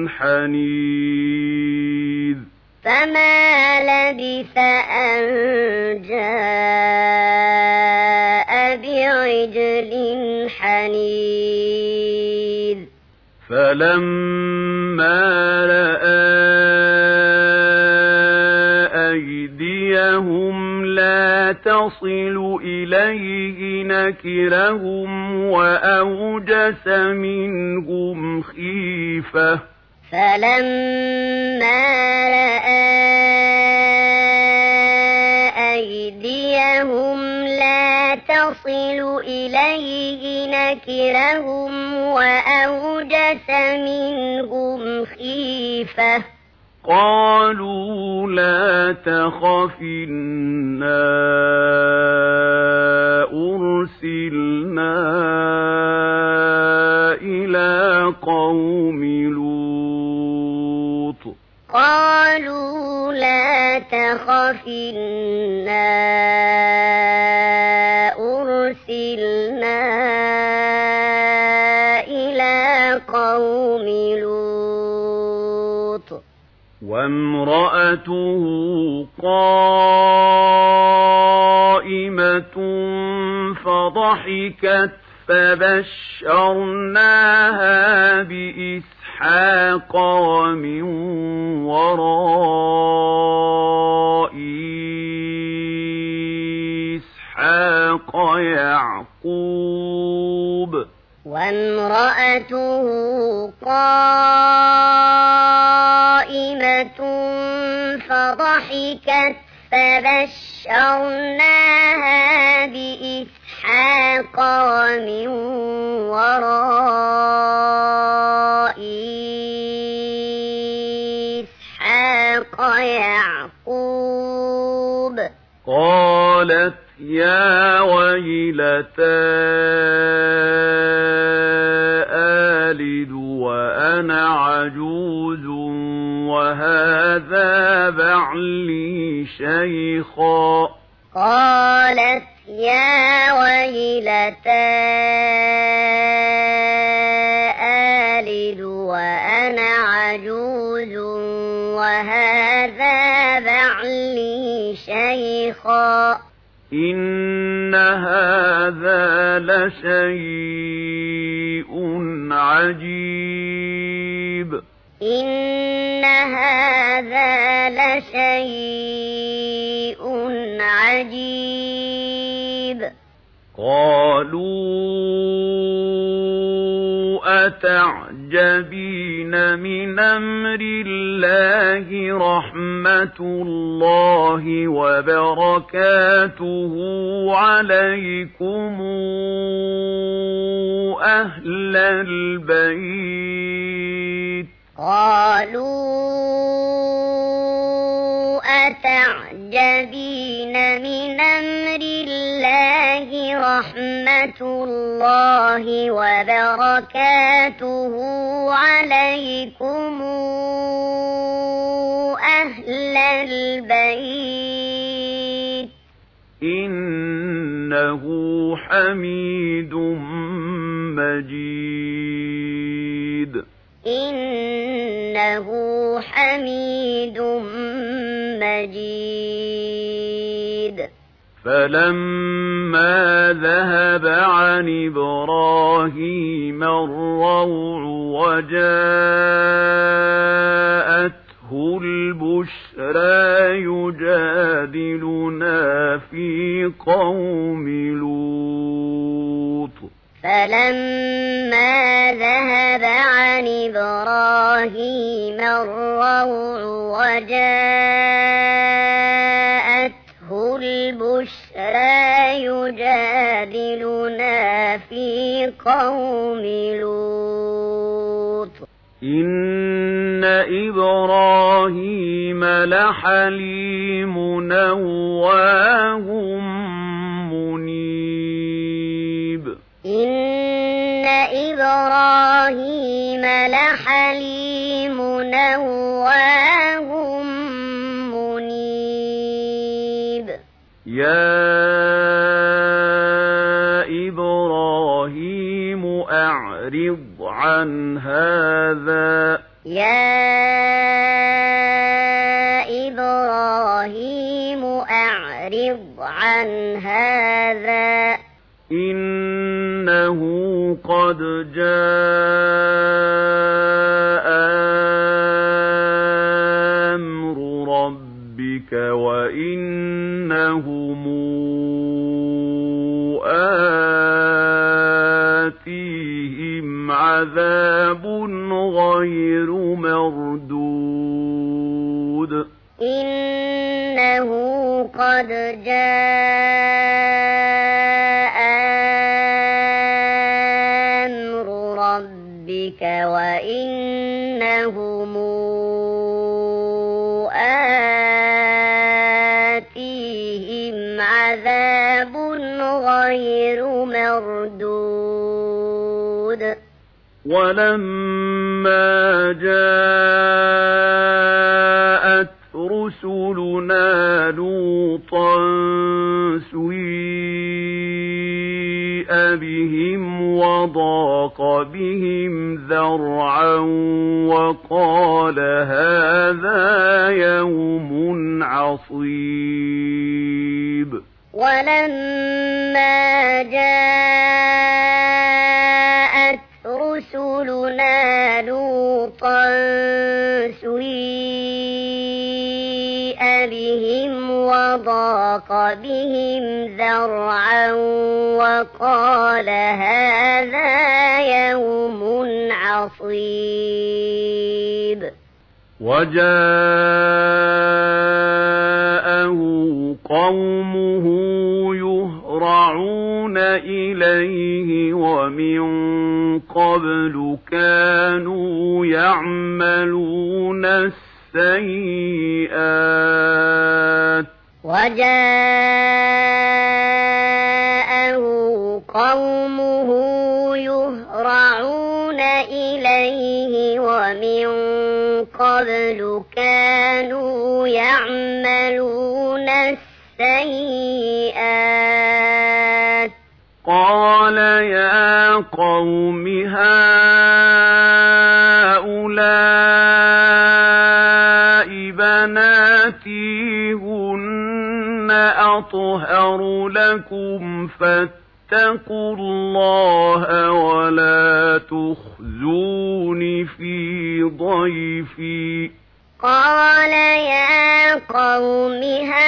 حنيذ فما لبث أن جاء بعجل حنيذ فلما رأى أيديهم لا تصل إليه نكرهم وأوجس منهم خيفة فلما رأى أيديهم لا تصل إليه نكرهم وأوجس منهم خيفة قالوا لا تخف إنا أرسلنا إلى قوم لوط قالوا لا تخف إنا أرسلنا إلى قوم لوط وامرأته قائمة فضحكت فبشرناها بإسحاق ومن وراء إسحاق يعقوب وامرأته قائمة فضحكت فبشرناها بإسحاق ومن وراء إسحاق يعقوب قالت يا ويلتى آلد وأنا عجوز وهذا بعلي شيخا قالت يا ويلتى آلد وأنا عجوز وهذا بعلي شيخا إن هذا لشيء عجيب إن هذا لشيء عجيب قالوا أتعجبين من أمر الله رحمة الله وبركاته عليكم أهل البيت قالوا أتعجبين من أمر الله رحمة الله وبركاته عليكم أهل البيت إنه حميد مجيد إنه حميد مجيد فلما ذهب عن إبراهيم الروع وجاءته البشرى يجادلنا في قوم لوط فلما ذهب عن إبراهيم الروع وجاءته البشرى يجادلنا في قوم لوط إن إبراهيم لحليم أواه منيب إن إبراهيم لحليم أواه منيب يا إبراهيم أعرض عن هذا يا إبراهيم أعرض عن هذا إنه قد جاء أمر ربك وإنهم آتيهم عذاب غير مردود إنه قد جاء أمر ربك وإنهم آتيهم عذاب غير مردود ولما جاءت رسلنا لوطا سيء بهم وضاق بهم ذرعا وقال هذا يوم عصيب ولما جاءت رسلنا لوطا سيء بهم وضاق بهم ذرعا وقال هذا يوم عصيب وجاءه قومه يهرعون إليه ومن قبل كانوا يعملون السيئات وجاءه قومه يهرعون إليه ومن قبل كانوا يعملون السيئات قال يا قوم هؤلاء بناتي هن أطهر لكم فاتقوا الله ولا تخزون في ضيفي قال يا قوم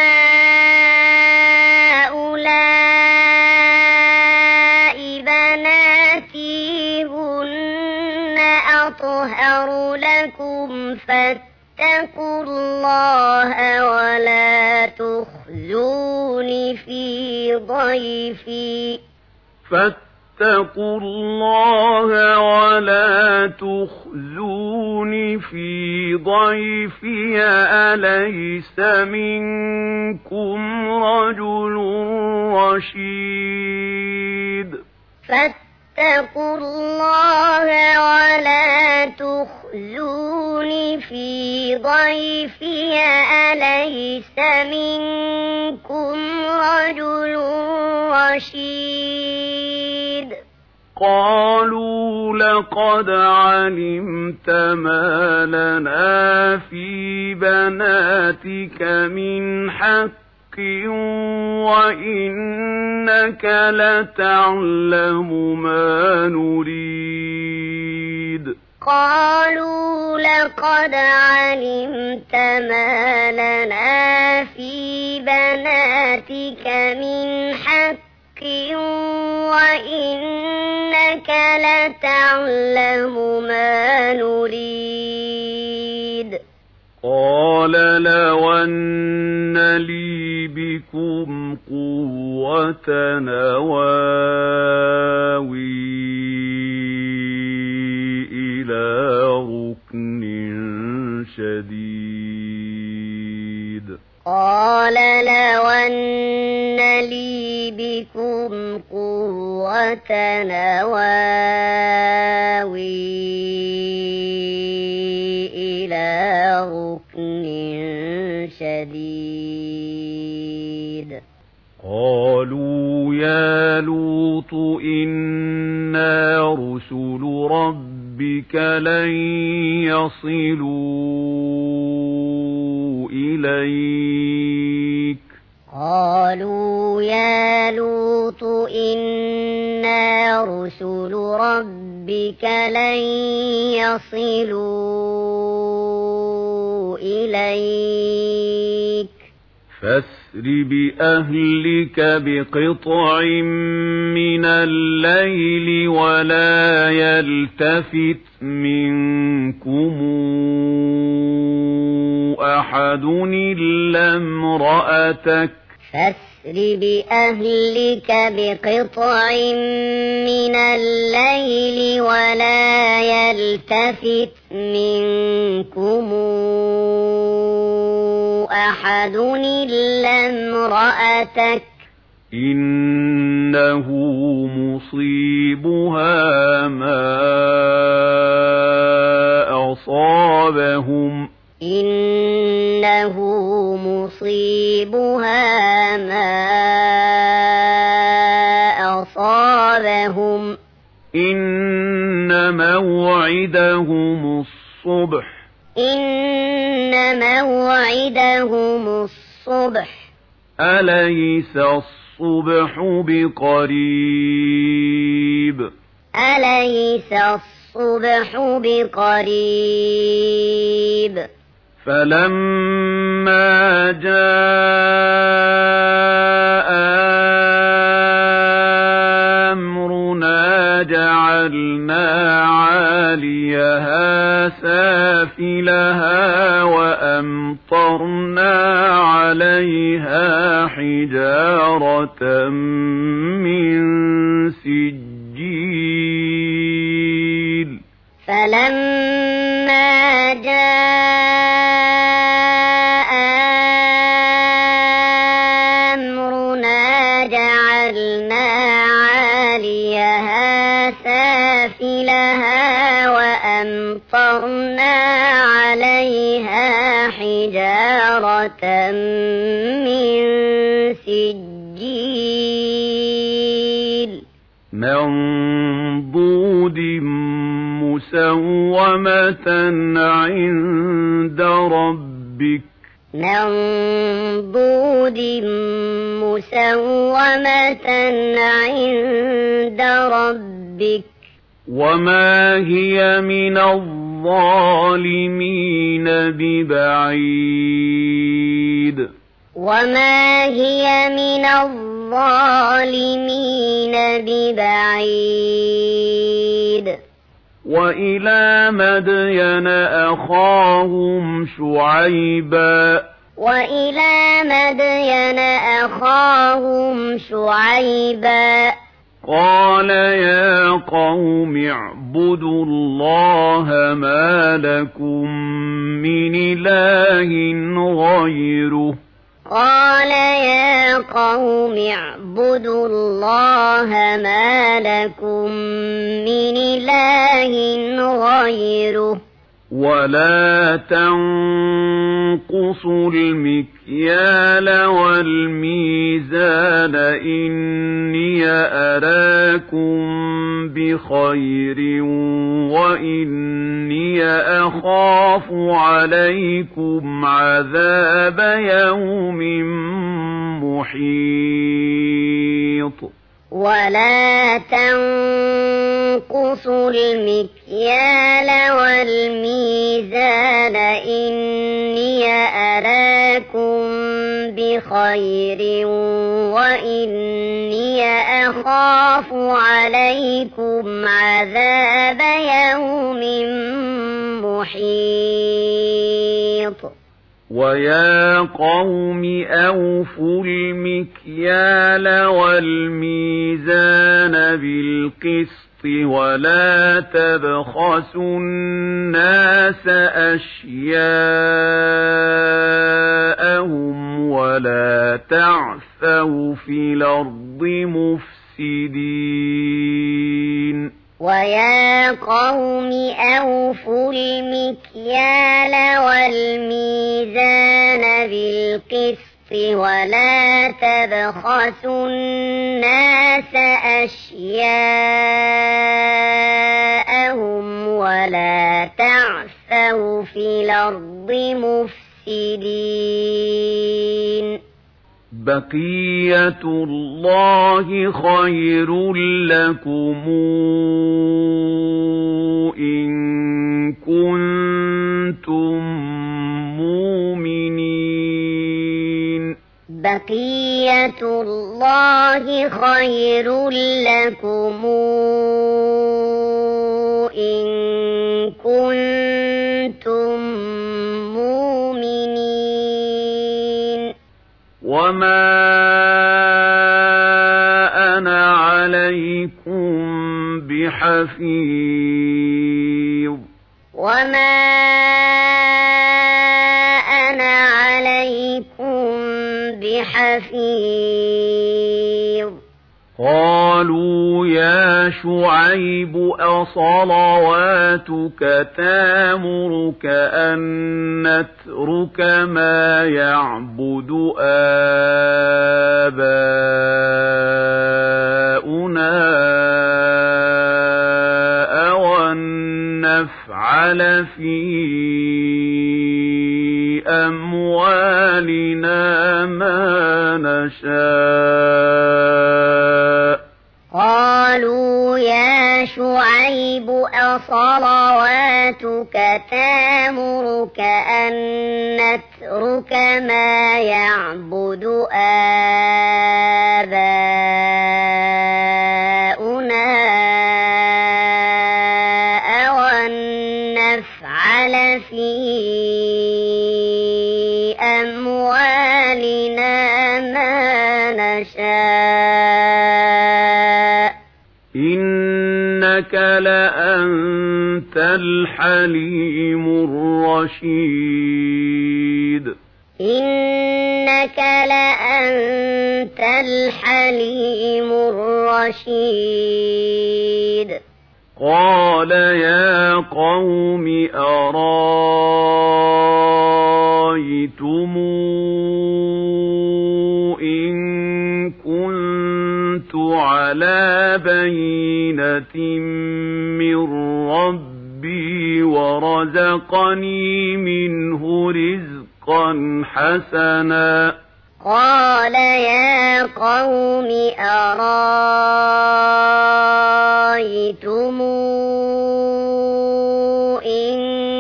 هؤلاء بناتي هن أطهر لكم فاتقوا الله ولا تخزون في ضيفي فاتقوا الله ولا تخزون في ضيفي أليس منكم رجل رشيد فاتقوا الله ولا تخزون في ضيفي أليس منكم رجل رشيد قالوا لقد علمت ما لنا في بناتك من حق وإنك لتعلم ما نريد قالوا لقد علمت ما لنا في بناتك من حق وإنك لتعلم ما نريد قال لو أن لي بكم قوة نواوي إلى ركن شديد قال لو أن لي بكم قوة نواوي إلى ركن شديد قالوا يا لوط إنا رسل ربك لن يصلوا إليك قالوا يا لوط إنا رسل ربك لن يصلوا إليك فاسر بأهلك بقطع من الليل ولا يلتفت منكم أحد إلا امرأتك فاسر بأهلك بقطع من الليل ولا يلتفت منكم أحد إلا امرأتك إنه مصيبها ما أصابهم إنه مصيبها ما أصابهم إن موعدهم الصبح إن موعدهم الصبح أليس الصبح بقريب أليس الصبح بقريب فلما جاء أمرنا جعلنا عاليها سافلها وأمطرنا عليها حجارة من سجيل فلما جاء أمرنا جعلنا عاليها سافلها وأمطرنا عليها حجارة من سجيل منضود مسومة عند ربك منضود مسومة عند ربك وما هي من الظالمين ببعيد وما هي من الظالمين ببعيد وإلى مدين أخاهم شعيبا وإلى مدين أخاهم شعيبا قال يا قوم اعبدوا الله ما لكم من إله غيره قال يا قوم اعبدوا الله ما لكم من إله غيره ولا تنقصوا المكيال والميزان إني أراكم بخير وإني أخاف عليكم عذاب يوم محيط ولا تنقصوا المكيال والميزان إني أراكم بخير وإني أخاف عليكم عذاب يوم محيط ويا قوم أوفوا المكيال والميزان بالقسط ولا تبخسوا الناس أشياءهم ولا تعثوا في الأرض مفسدين ويا قوم أوفوا المكيال والميزان بالقسط ولا تبخسوا الناس أشياءهم ولا تعثوا في الأرض مفسدين بقية الله خير لكم إن كنتم مؤمنين بقية الله خير لكم إن كنتم مؤمنين وما أنا عليكم بحفيظ وما أنا عليكم بحفيظ قالوا يا شعيب أصلواتك تامرك أن نترك ما يعبد آباؤنا أو أن نفعل في أموالنا ما نشاء قالوا يا شعيب أصلواتك تامرك أن نترك ما يعبد آباؤنا أو أن نفعل في أموالنا ما نشاء إنك لأنت الحليم الرشيد إنك لأنت الحليم الرشيد قال يا قوم أرايتم إن كنت على بينة من ربي ورزقني منه رزقا حسنا قال يا قوم أرايتم إن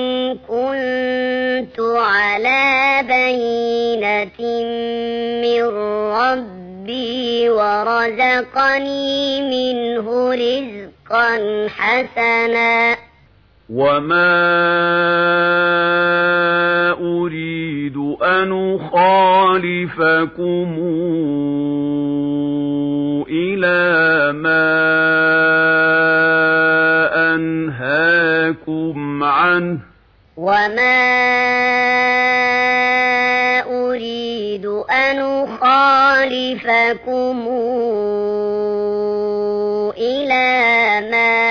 كنت على بينة من ربي ورزقني منه رزقا حسنا وما أريد أن أخالفكم إلى ما أنهاكم عنه وما أريد أن أخالفكم إلى ما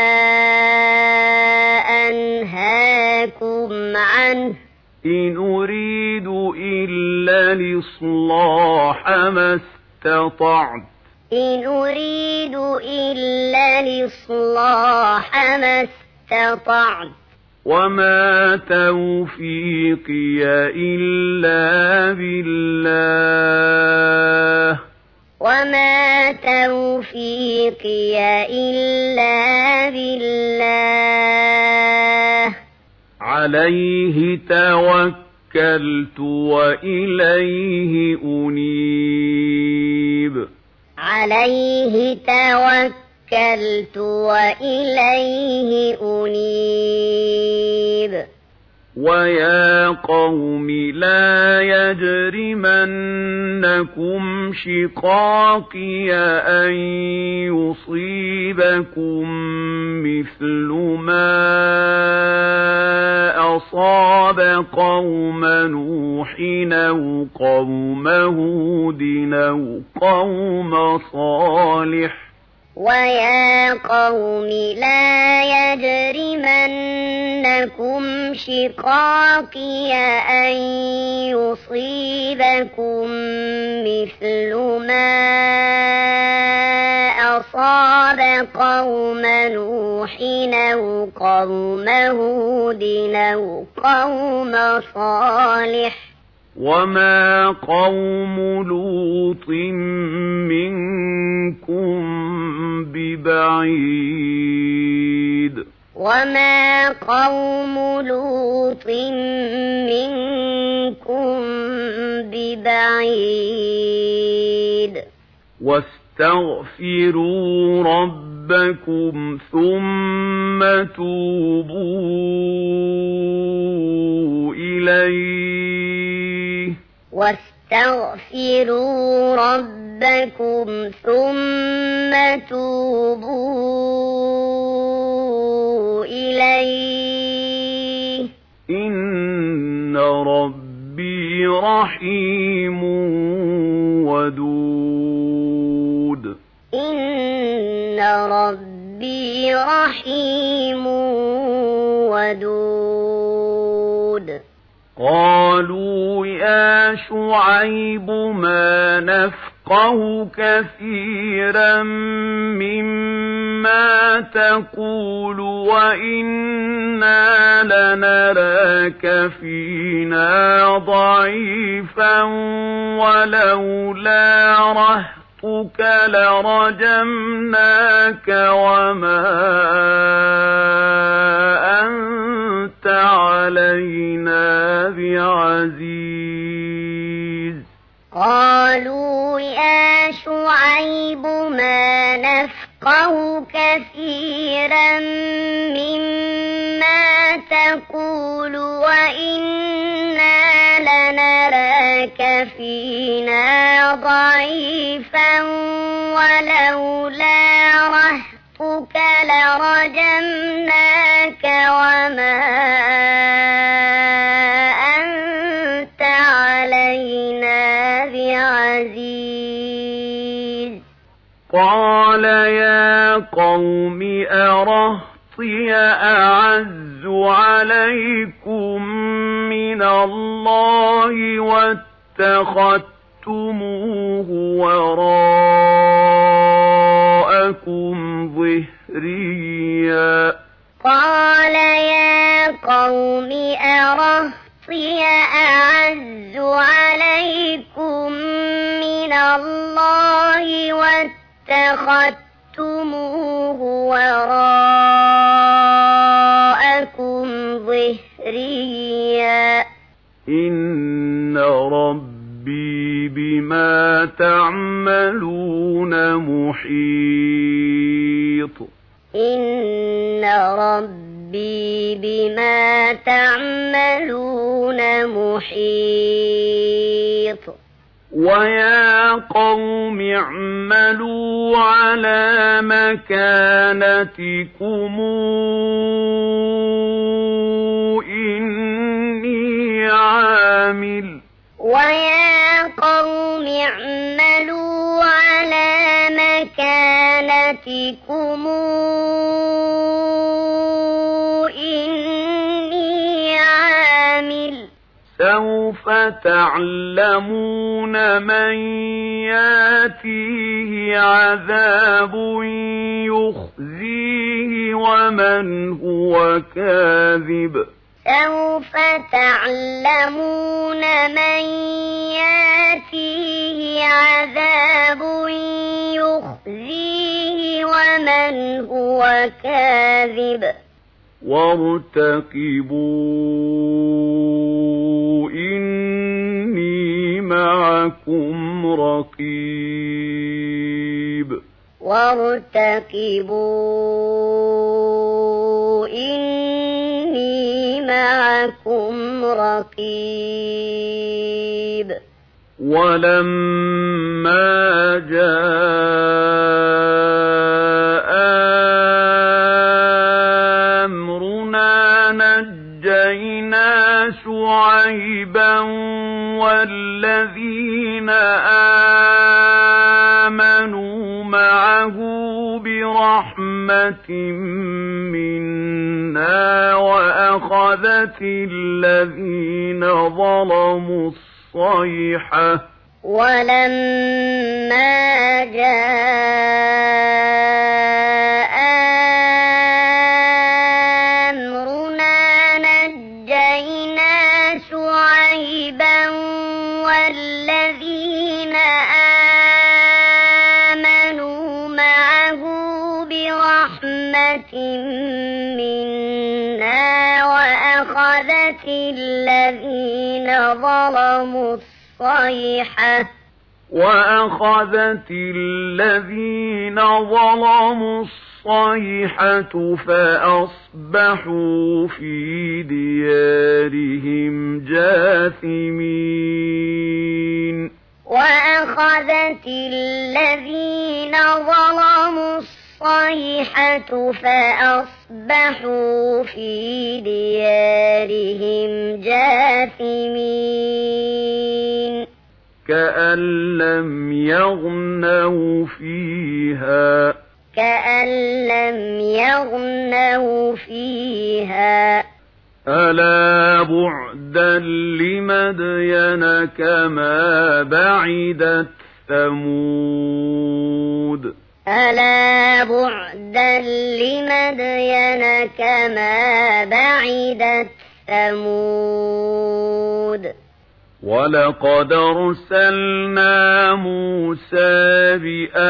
أنهاكم عنه إن أريد إلا الإصلاح ما استطعت إن أريد إلا الإصلاح ما استطعت وما توفيقي إلا بالله وما توفيقي إلا بالله عليه توكلت وإليه أنيب عليه توكلت وإليه أنيب ويا قوم لا يجرمنكم شقاقي أن يصيبكم مثل ما أصاب قوم نوح أو قوم هود أو قوم صالح ويا قوم لا يجرمنكم شقاقي أن يصيبكم مثل ما أصاب قوم نوح أو قوم هود أو قوم صالح وما قوم لوط منكم ببعيد وما قوم لوط منكم ببعيد واستغفروا ربكم ثم توبوا إليه واستغفروا ربكم ثم توبوا إليه إن ربي رحيم ودود إن ربي رحيم ودود قالوا يا شعيب ما نفقه كثيرا مما تقول وإنا لنراك فينا ضعيفا ولولا رهطك لرجمناك وما أنت علينا بعزيز قالوا يا شعيب ما نفقه كثيرا مما تقول وإنا لنراك فينا ضعيفا ولولا رهطك لرجمناك وما أنت علينا بعزيز قال يا قوم أرهطي أعز عليكم من الله واتخذتموه وراءكم ظهريا قال يا قوم أرهطي أعز عليكم من الله واتخذتموه وراءكم ظهريا إن ربي بما تعملون محيط إن ربي بما تعملون محيط ويا قوم اعملوا على مكانتكم إني عامل ويا قوم اعملوا على مكانتكم إني عامل سوف تعلمون من ياتيه عذاب يخزيه ومن هو كاذب سوف تعلمون من ياتيه عذاب ومن هو كاذب وارتقبوا إني معكم رقيب وارتقبوا إني معكم رقيب ولما جاء أمرنا نجينا شعيبا والذين آمنوا معه برحمة منا وأخذت الذين ظلموا الصيحة ولما جاء أمرنا نجينا شعيبا والذين آمنوا معه برحمة منا وأخذت الذين ظلموا الصيحة وأخذت الذين ظلموا الصيحة فأصبحوا في ديارهم جاثمين وأخذت الذين ظلموا الصيحة فأصبحوا في ديارهم جاثمين كأن لم يغنوا فيها كأن لم يغنوا فيها ألا بعدا لمدين كما بعدت ثمود ألا بعدا لمدين كما بعدت ثمود ولقد أرسلنا موسى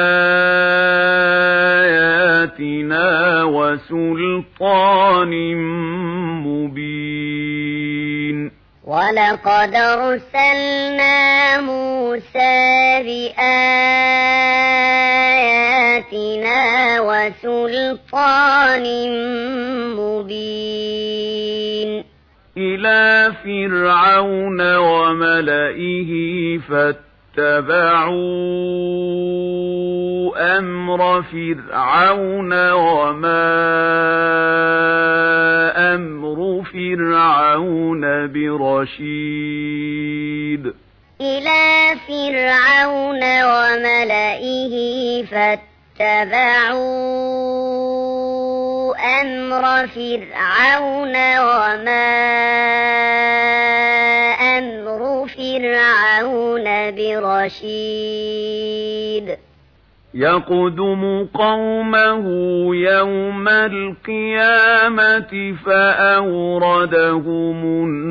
بآياتنا وسلطان مبين ولقد أرسلنا موسى بآياتنا وسلطان مبين إلى فرعون وملئه فاتبعوا أمر فرعون وما أمر فرعون برشيد إلى فرعون وملئه فاتبعوا أمر فرعون وما أمر فرعون برشيد يقدم قومه يوم القيامة فأوردهم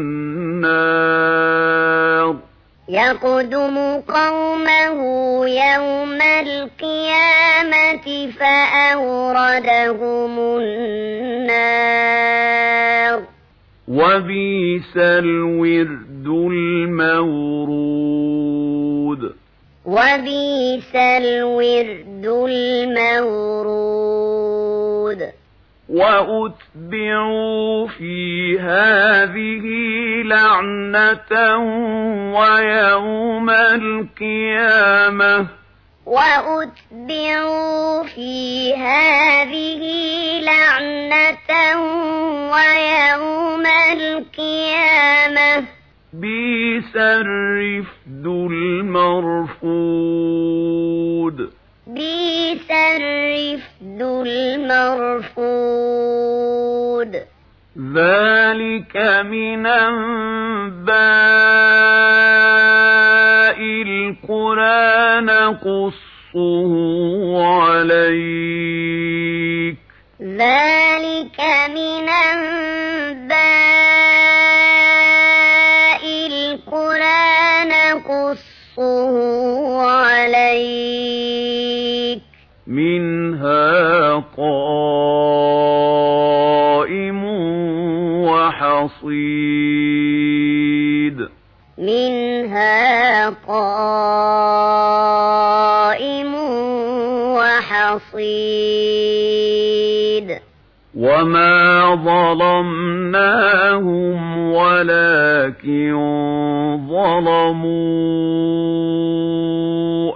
النار يقدم قومه يوم القيامة فأوردهم النار وبئس الورد المورود وبئس الورد المورود وأتبعوا في هذه لعنة ويوم القيامة وأتبعوا في هذه لعنة ويوم القيامة بئس الرفد المرفود بئس الرفد المرفود ذلك من أنباء القرى نقصه عليك ذلك من أنباء القرى نقصه عليك منها حصيد وما ظلمناهم ولكن ظلموا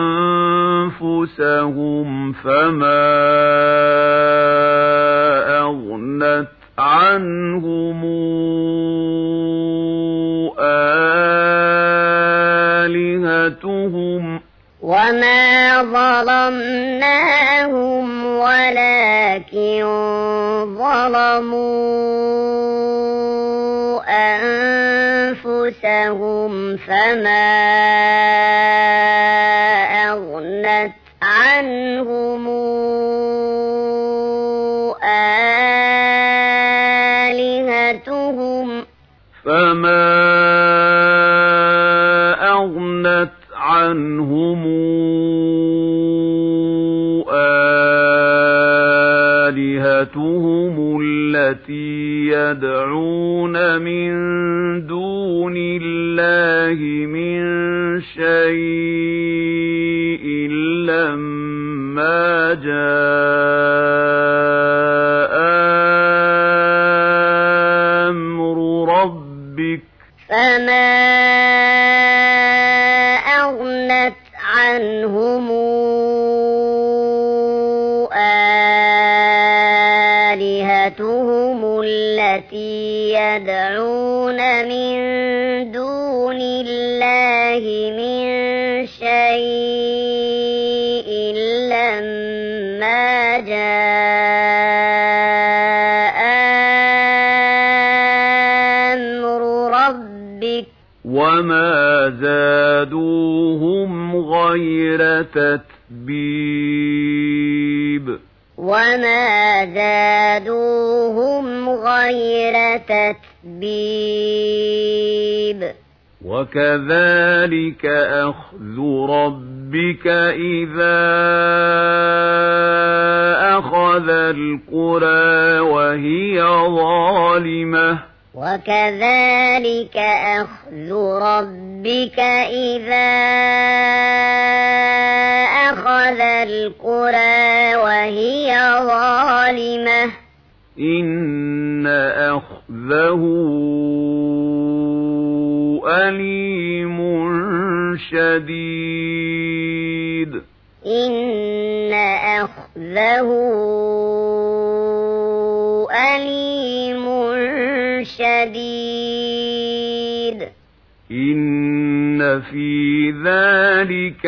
أنفسهم فما أغنت عنهم آلهتهم وما ظلمناهم ولكن ظلموا أنفسهم فما أغنت عنهم آلهتهم فما أغنت عنهم آلهتهم التي يدعون من دون الله من شيء لما جاء أمر ربك فما أغنت عنهم آلهتهم التي يدعون من دون الله من شيء لما جاء أمر ربك وما زادوهم غير تتبيب وما زادوهم غير تتبيب وكذلك أخذ ربك إذا أخذ القرى وهي ظالمة وكذلك أخذ ربك إذا أخذ القرى وهي ظالمة إن أخذه أليم شديد إن أخذه أليم شديد إن في ذلك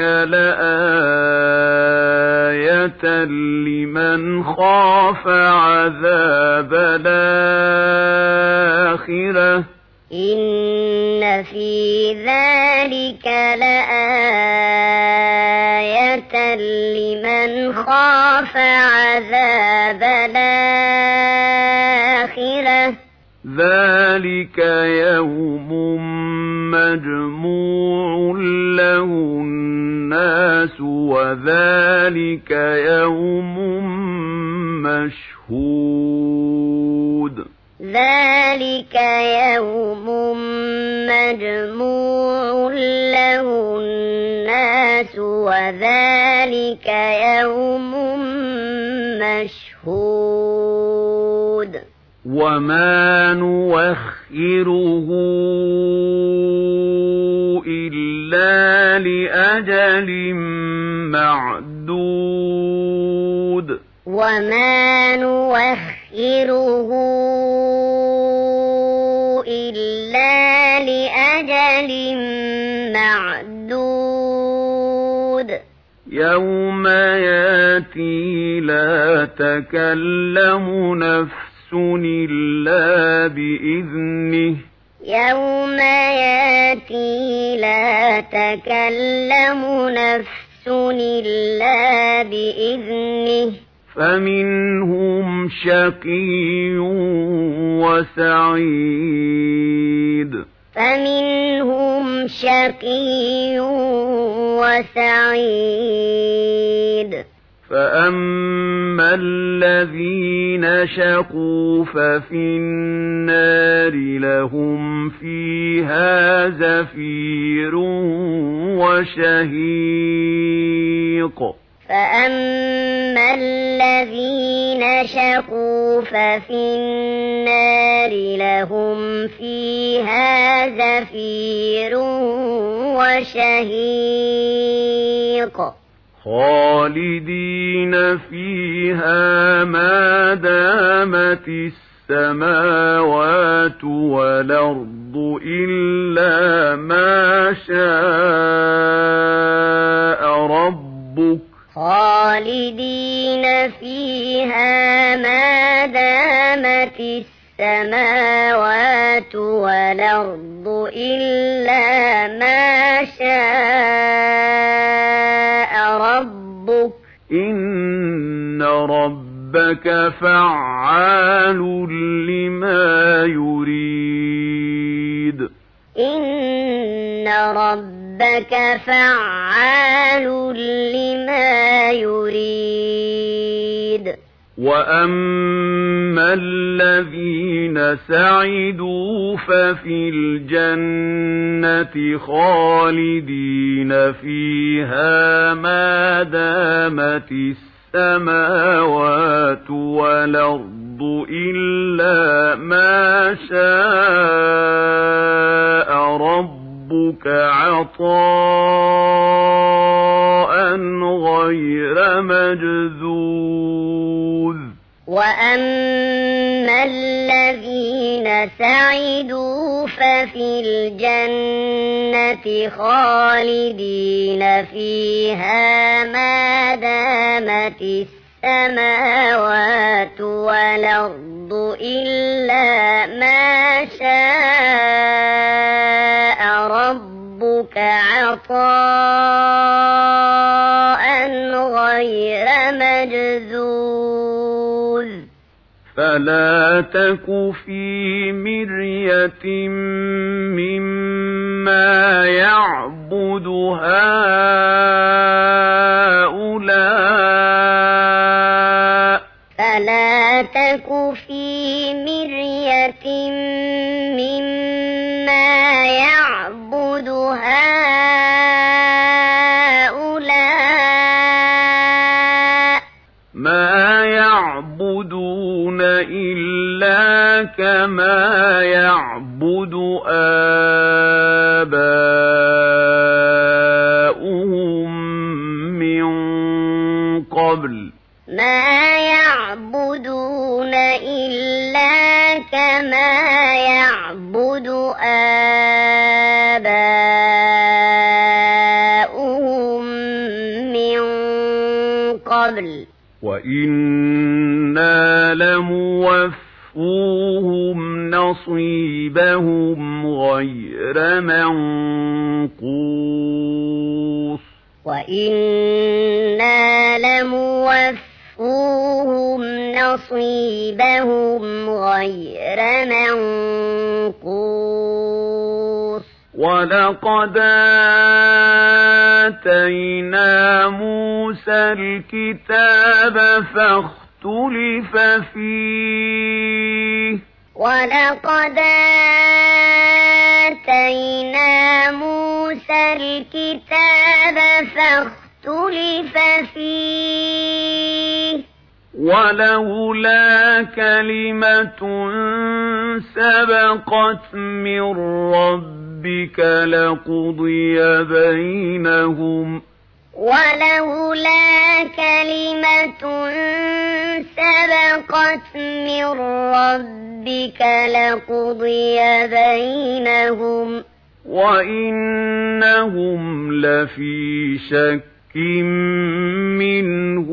لآية لمن خاف عذاب الآخرة إن في ذلك لآية لمن خاف عذاب الآخرة ذلك يوم مجموع له الناس وذلك يوم مشهود ذلك يوم مجموع له الناس وذلك يوم مشهود وما نوخره إلا لأجل معدود وما نوخره إلا لأجل معدود يوم ياتي لا تكلم نفس إلا بإذنه يوم ياتي لا تكلم نفس إلا بإذنه فمنهم شقي وسعيد فمنهم شقي وسعيد فأما الذين شقوا ففي النار لهم فيها زفير وشهيق فأما الذين شقوا ففي النار لهم فيها زفير وشهيق خالدين فيها ما دامت السماوات والأرض إلا ما شاء ربك خالدين فيها ما دامت السماوات والأرض إلا ما شاء ربك إن ربك فعال لما يريد إن ربك فعال لما يريد وأما الذين سعدوا ففي الجنة خالدين فيها ما دامت السماوات والأرض إلا ما شاء ربك عطاء غير مجذوذ وأما الذين سعدوا ففي الجنة خالدين فيها ما دامت السماوات والأرض إلا ما شاء ربك عطاء غير مجذوذ فلا تك في مرية مما يعبد هؤلاء فلا تك في مرية مما يعبد هؤلاء ما يعبدون إلا كما يعبد آباؤهم من قبل ما يعبدون إلا كما يعبد آباؤهم من قبل وإنا لموفوهم نصيبهم غير منقوص وإنا لموفوهم نصيبهم غير منقوص ولقد آتينا موسى الكتاب فاختلف فيه ولقد آتينا موسى الكتاب فاختلف فيه ولولا كلمة سبقت من ربك لقضي بينهم ولولا كلمة سبقت من ربك لقضي بينهم وإنهم لفي شك منه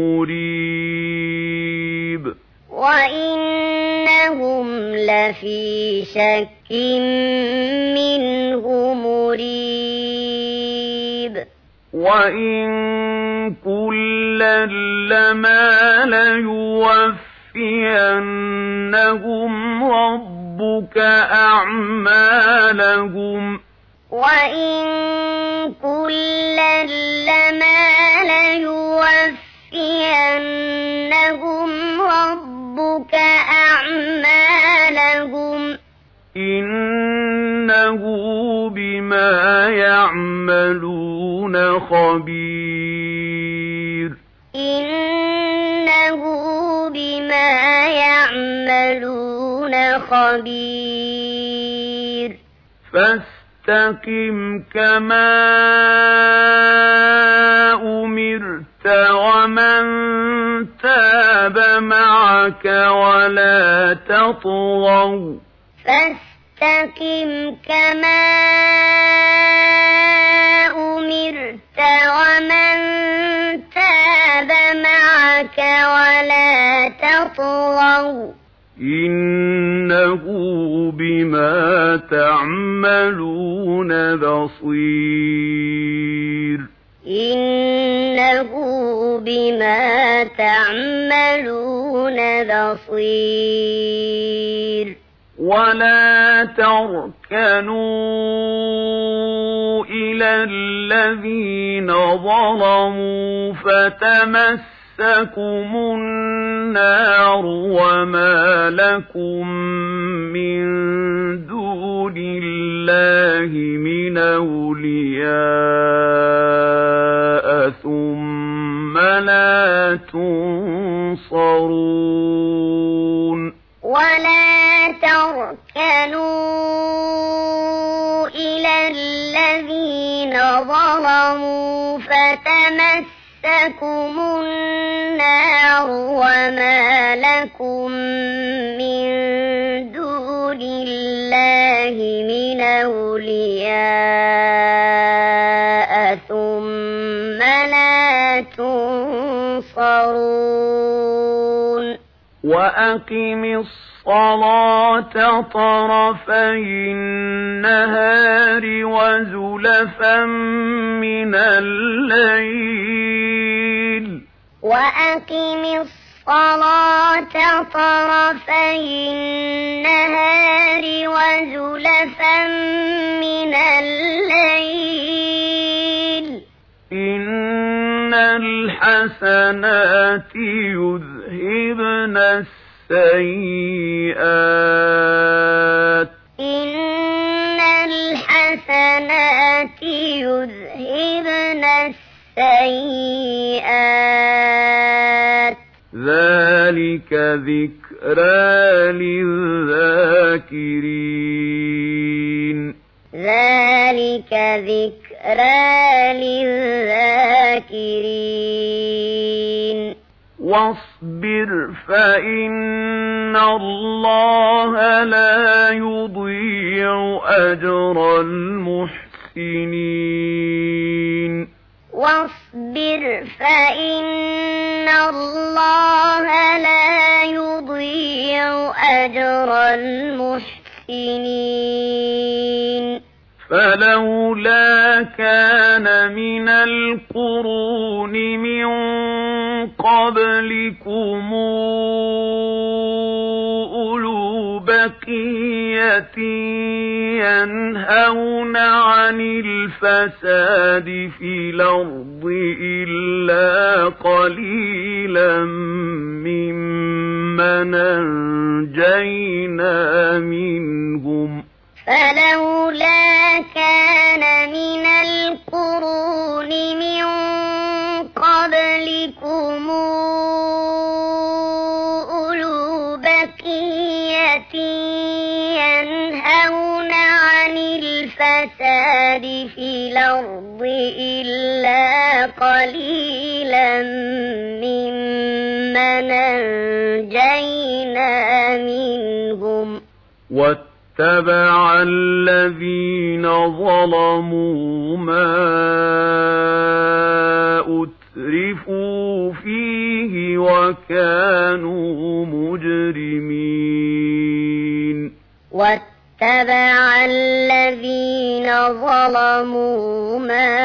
مريب وإنهم لفي شك منه مريب وإن كلا لما ليوفينهم ربك أعمالهم وإن كلا لما ليوفينهم ربك أعمالهم إنه بما يعملون خبير خبير فاستقم كما أمرت ومن تاب معك ولا تطغوا فاستقم كما أمرت ومن تاب معك ولا تطغوا إنه بما تعملون بصير إنه بما تعملون بصير ولا تركنوا إلى الذين ظلموا فتمسكم النار وما لكم من دون الله من أولياء ثم لا تنصرون ولا تركنوا إلى الذين ظلموا فتمسكم النار وما لكم من دون الله من أولياء ثم لا تنصرون وأقم الصلاة طرفي النهار وزلفا من الليل وأقم الصلاة طرفي النهار وزلفا من الليل إن الحسنات يذهبن السيئات إن الحسنات يذهبن السيئات ذلك ذكرى للذاكرين ذلك ذكرى للذاكرين واصبر فإن الله لا يضيع أجر المحسنين واصبر فإن الله لا يضيع أجر المحسنين فلولا كان من القرون من قبلكم أولو بقية ينهون عن الفساد في الأرض إلا قليلا ممن أنجينا منهم فلولا كان من القرون من قبلكم أولو بقية ينهون عن الفساد في الأرض إلا قليلا ممن أنجينا منهم واتبع الذين ظلموا ما أترفوا فيه وكانوا مجرمين واتبع الذين ظلموا ما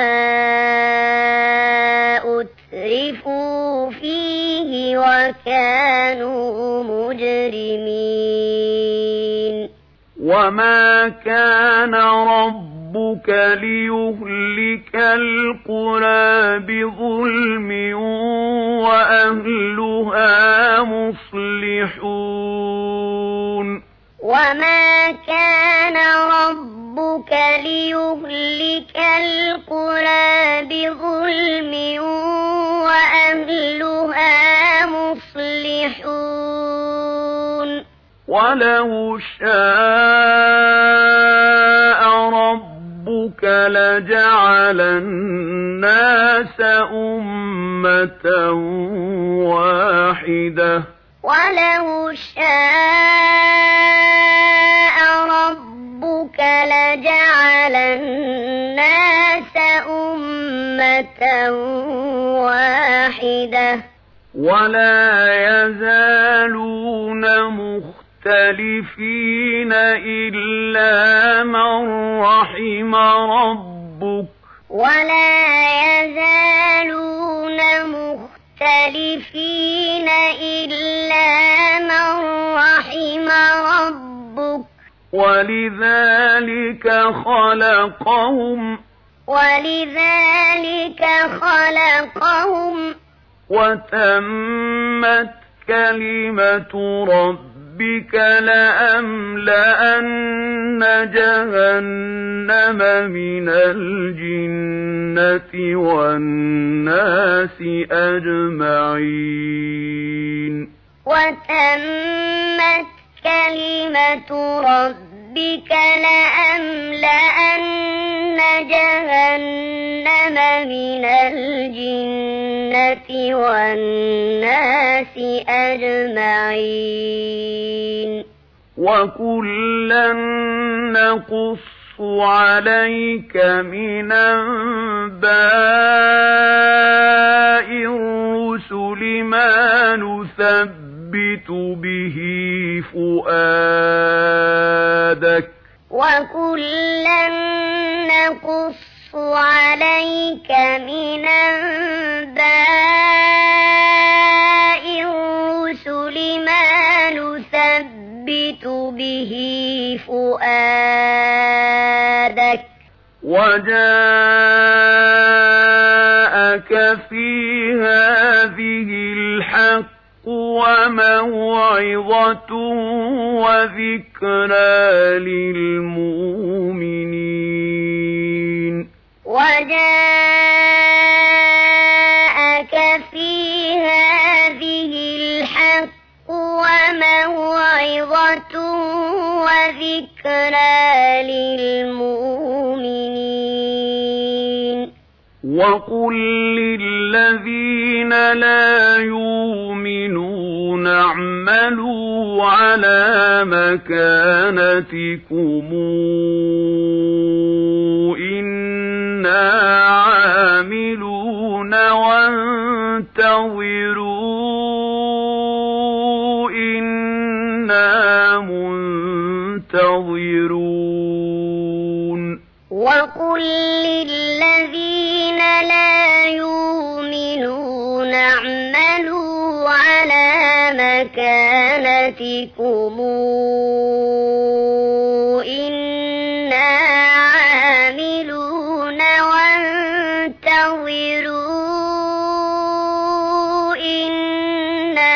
أترفوا فيه وكانوا مجرمين وما كان ربك ليهلك القرى بظلم وأهلها مصلحون وما كان ربك ليهلك القرى بظلم وأهلها مصلحون وَلَوْ شَاءَ رَبُّكَ لَجَعَلَ النَّاسَ أُمَّةً وَاحِدَةً وَلَوْ شَاءَ رَبُّكَ لَجَعَلَ النَّاسَ أُمَّةً وَاحِدَةً وَلَا يَزَالُونَ مُخْتَلِفِينَ إِلَّا مَن رَّحِمَ رَبُّكَ وَلَا يَزَالُونَ مُخْتَلِفِينَ إِلَّا مَن رَّحِمَ رَبُّكَ وَلِذَلِكَ خَلَقَهُمْ وَلِذَلِكَ خَلَقَهُمْ وَتَمَّتْ كَلِمَةُ رَبِّكَ لَأَمْلَأَنَّ جَهَنَّمَ مِنَ الْجِنَّةِ وَالنَّاسِ أَجْمَعِينَ وَتَمَّتْ كَلِمَةُ رَبِّكَ لَأَمْلَأَنَّ جَهَنَّمَ مِنَ الْجِنَّةِ وَالنَّاسِ أَجْمَعِينَ وَكُلًّا نَّقُصُّ عَلَيْكَ مِنْ أَنبَاءِ الرُّسُلِ مَا نُثَبِّتُ بِهِ فُؤَادَكَ وَكُلًّا نَّقُصُّ عَلَيْكَ مِنْ أَنبَاءِ الرُّسُلِ مَا نُثَبِّتُ بِهِ فُؤَادَكَ وَجَاءَكَ فِي هَٰذِهِ الْحَقُّ وَمَوْعِظَةٌ وَذِكْرَىٰ لِلْمُؤْمِنِينَ وَجَاءَكَ فِي هَٰذِهِ الْحَقُّ وَمَوْعِظَةٌ وَذِكْرَىٰ لِلْمُؤْمِنِينَ وَقُل لِّلَّذِينَ لَا يُؤْمِنُونَ اعْمَلُوا عَلَىٰ مَكَانَتِكُمْ إِنَّا عَامِلُونَ وَانتَظِرُوا إِنَّا مُنتَظِرُونَ وَقُل لِّلَّذِينَ لَا يُؤْمِنُونَ اعْمَلُوا عَلَىٰ مَكَانَتِكُمْ إِنَّا عَامِلُونَ وَانتَظِرُوا إِنَّا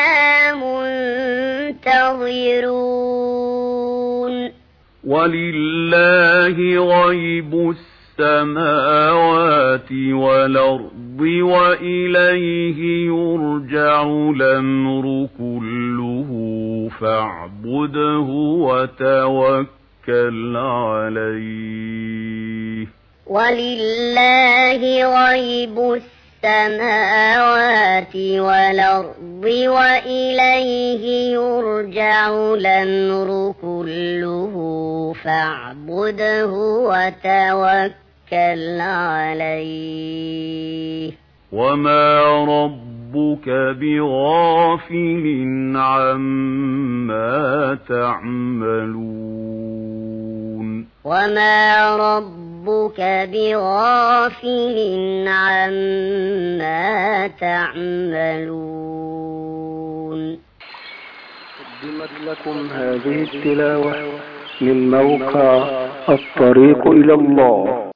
مُنتَظِرُونَ وَلِلَّهِ غَيْبُ السَّمَاوَاتِ وَالْأَرْضِ وَإِلَيْهِ يُرْجَعُ الْأَمْرُ كُلُّهُ فَاعْبُدْهُ وَتَوَكَّلْ عَلَيْهِ وَلِلَّهِ غَيْبُ السَّمَاوَاتِ وَالْأَرْضِ وَإِلَيْهِ يُرْجَعُ الْأَمْرُ كُلُّهُ فَاعْبُدْهُ وَتَوَكَّلْ عَلَيْهِ وَمَا رَبُّكَ بِغَافِلٍ عَمَّا تَعْمَلُونَ وَمَا رَبُّكَ بِغَافِلٍ عَمَّا تَعْمَلُونَ. قدمت لكم هذه التلاوة من موقع الطريق إلى الله.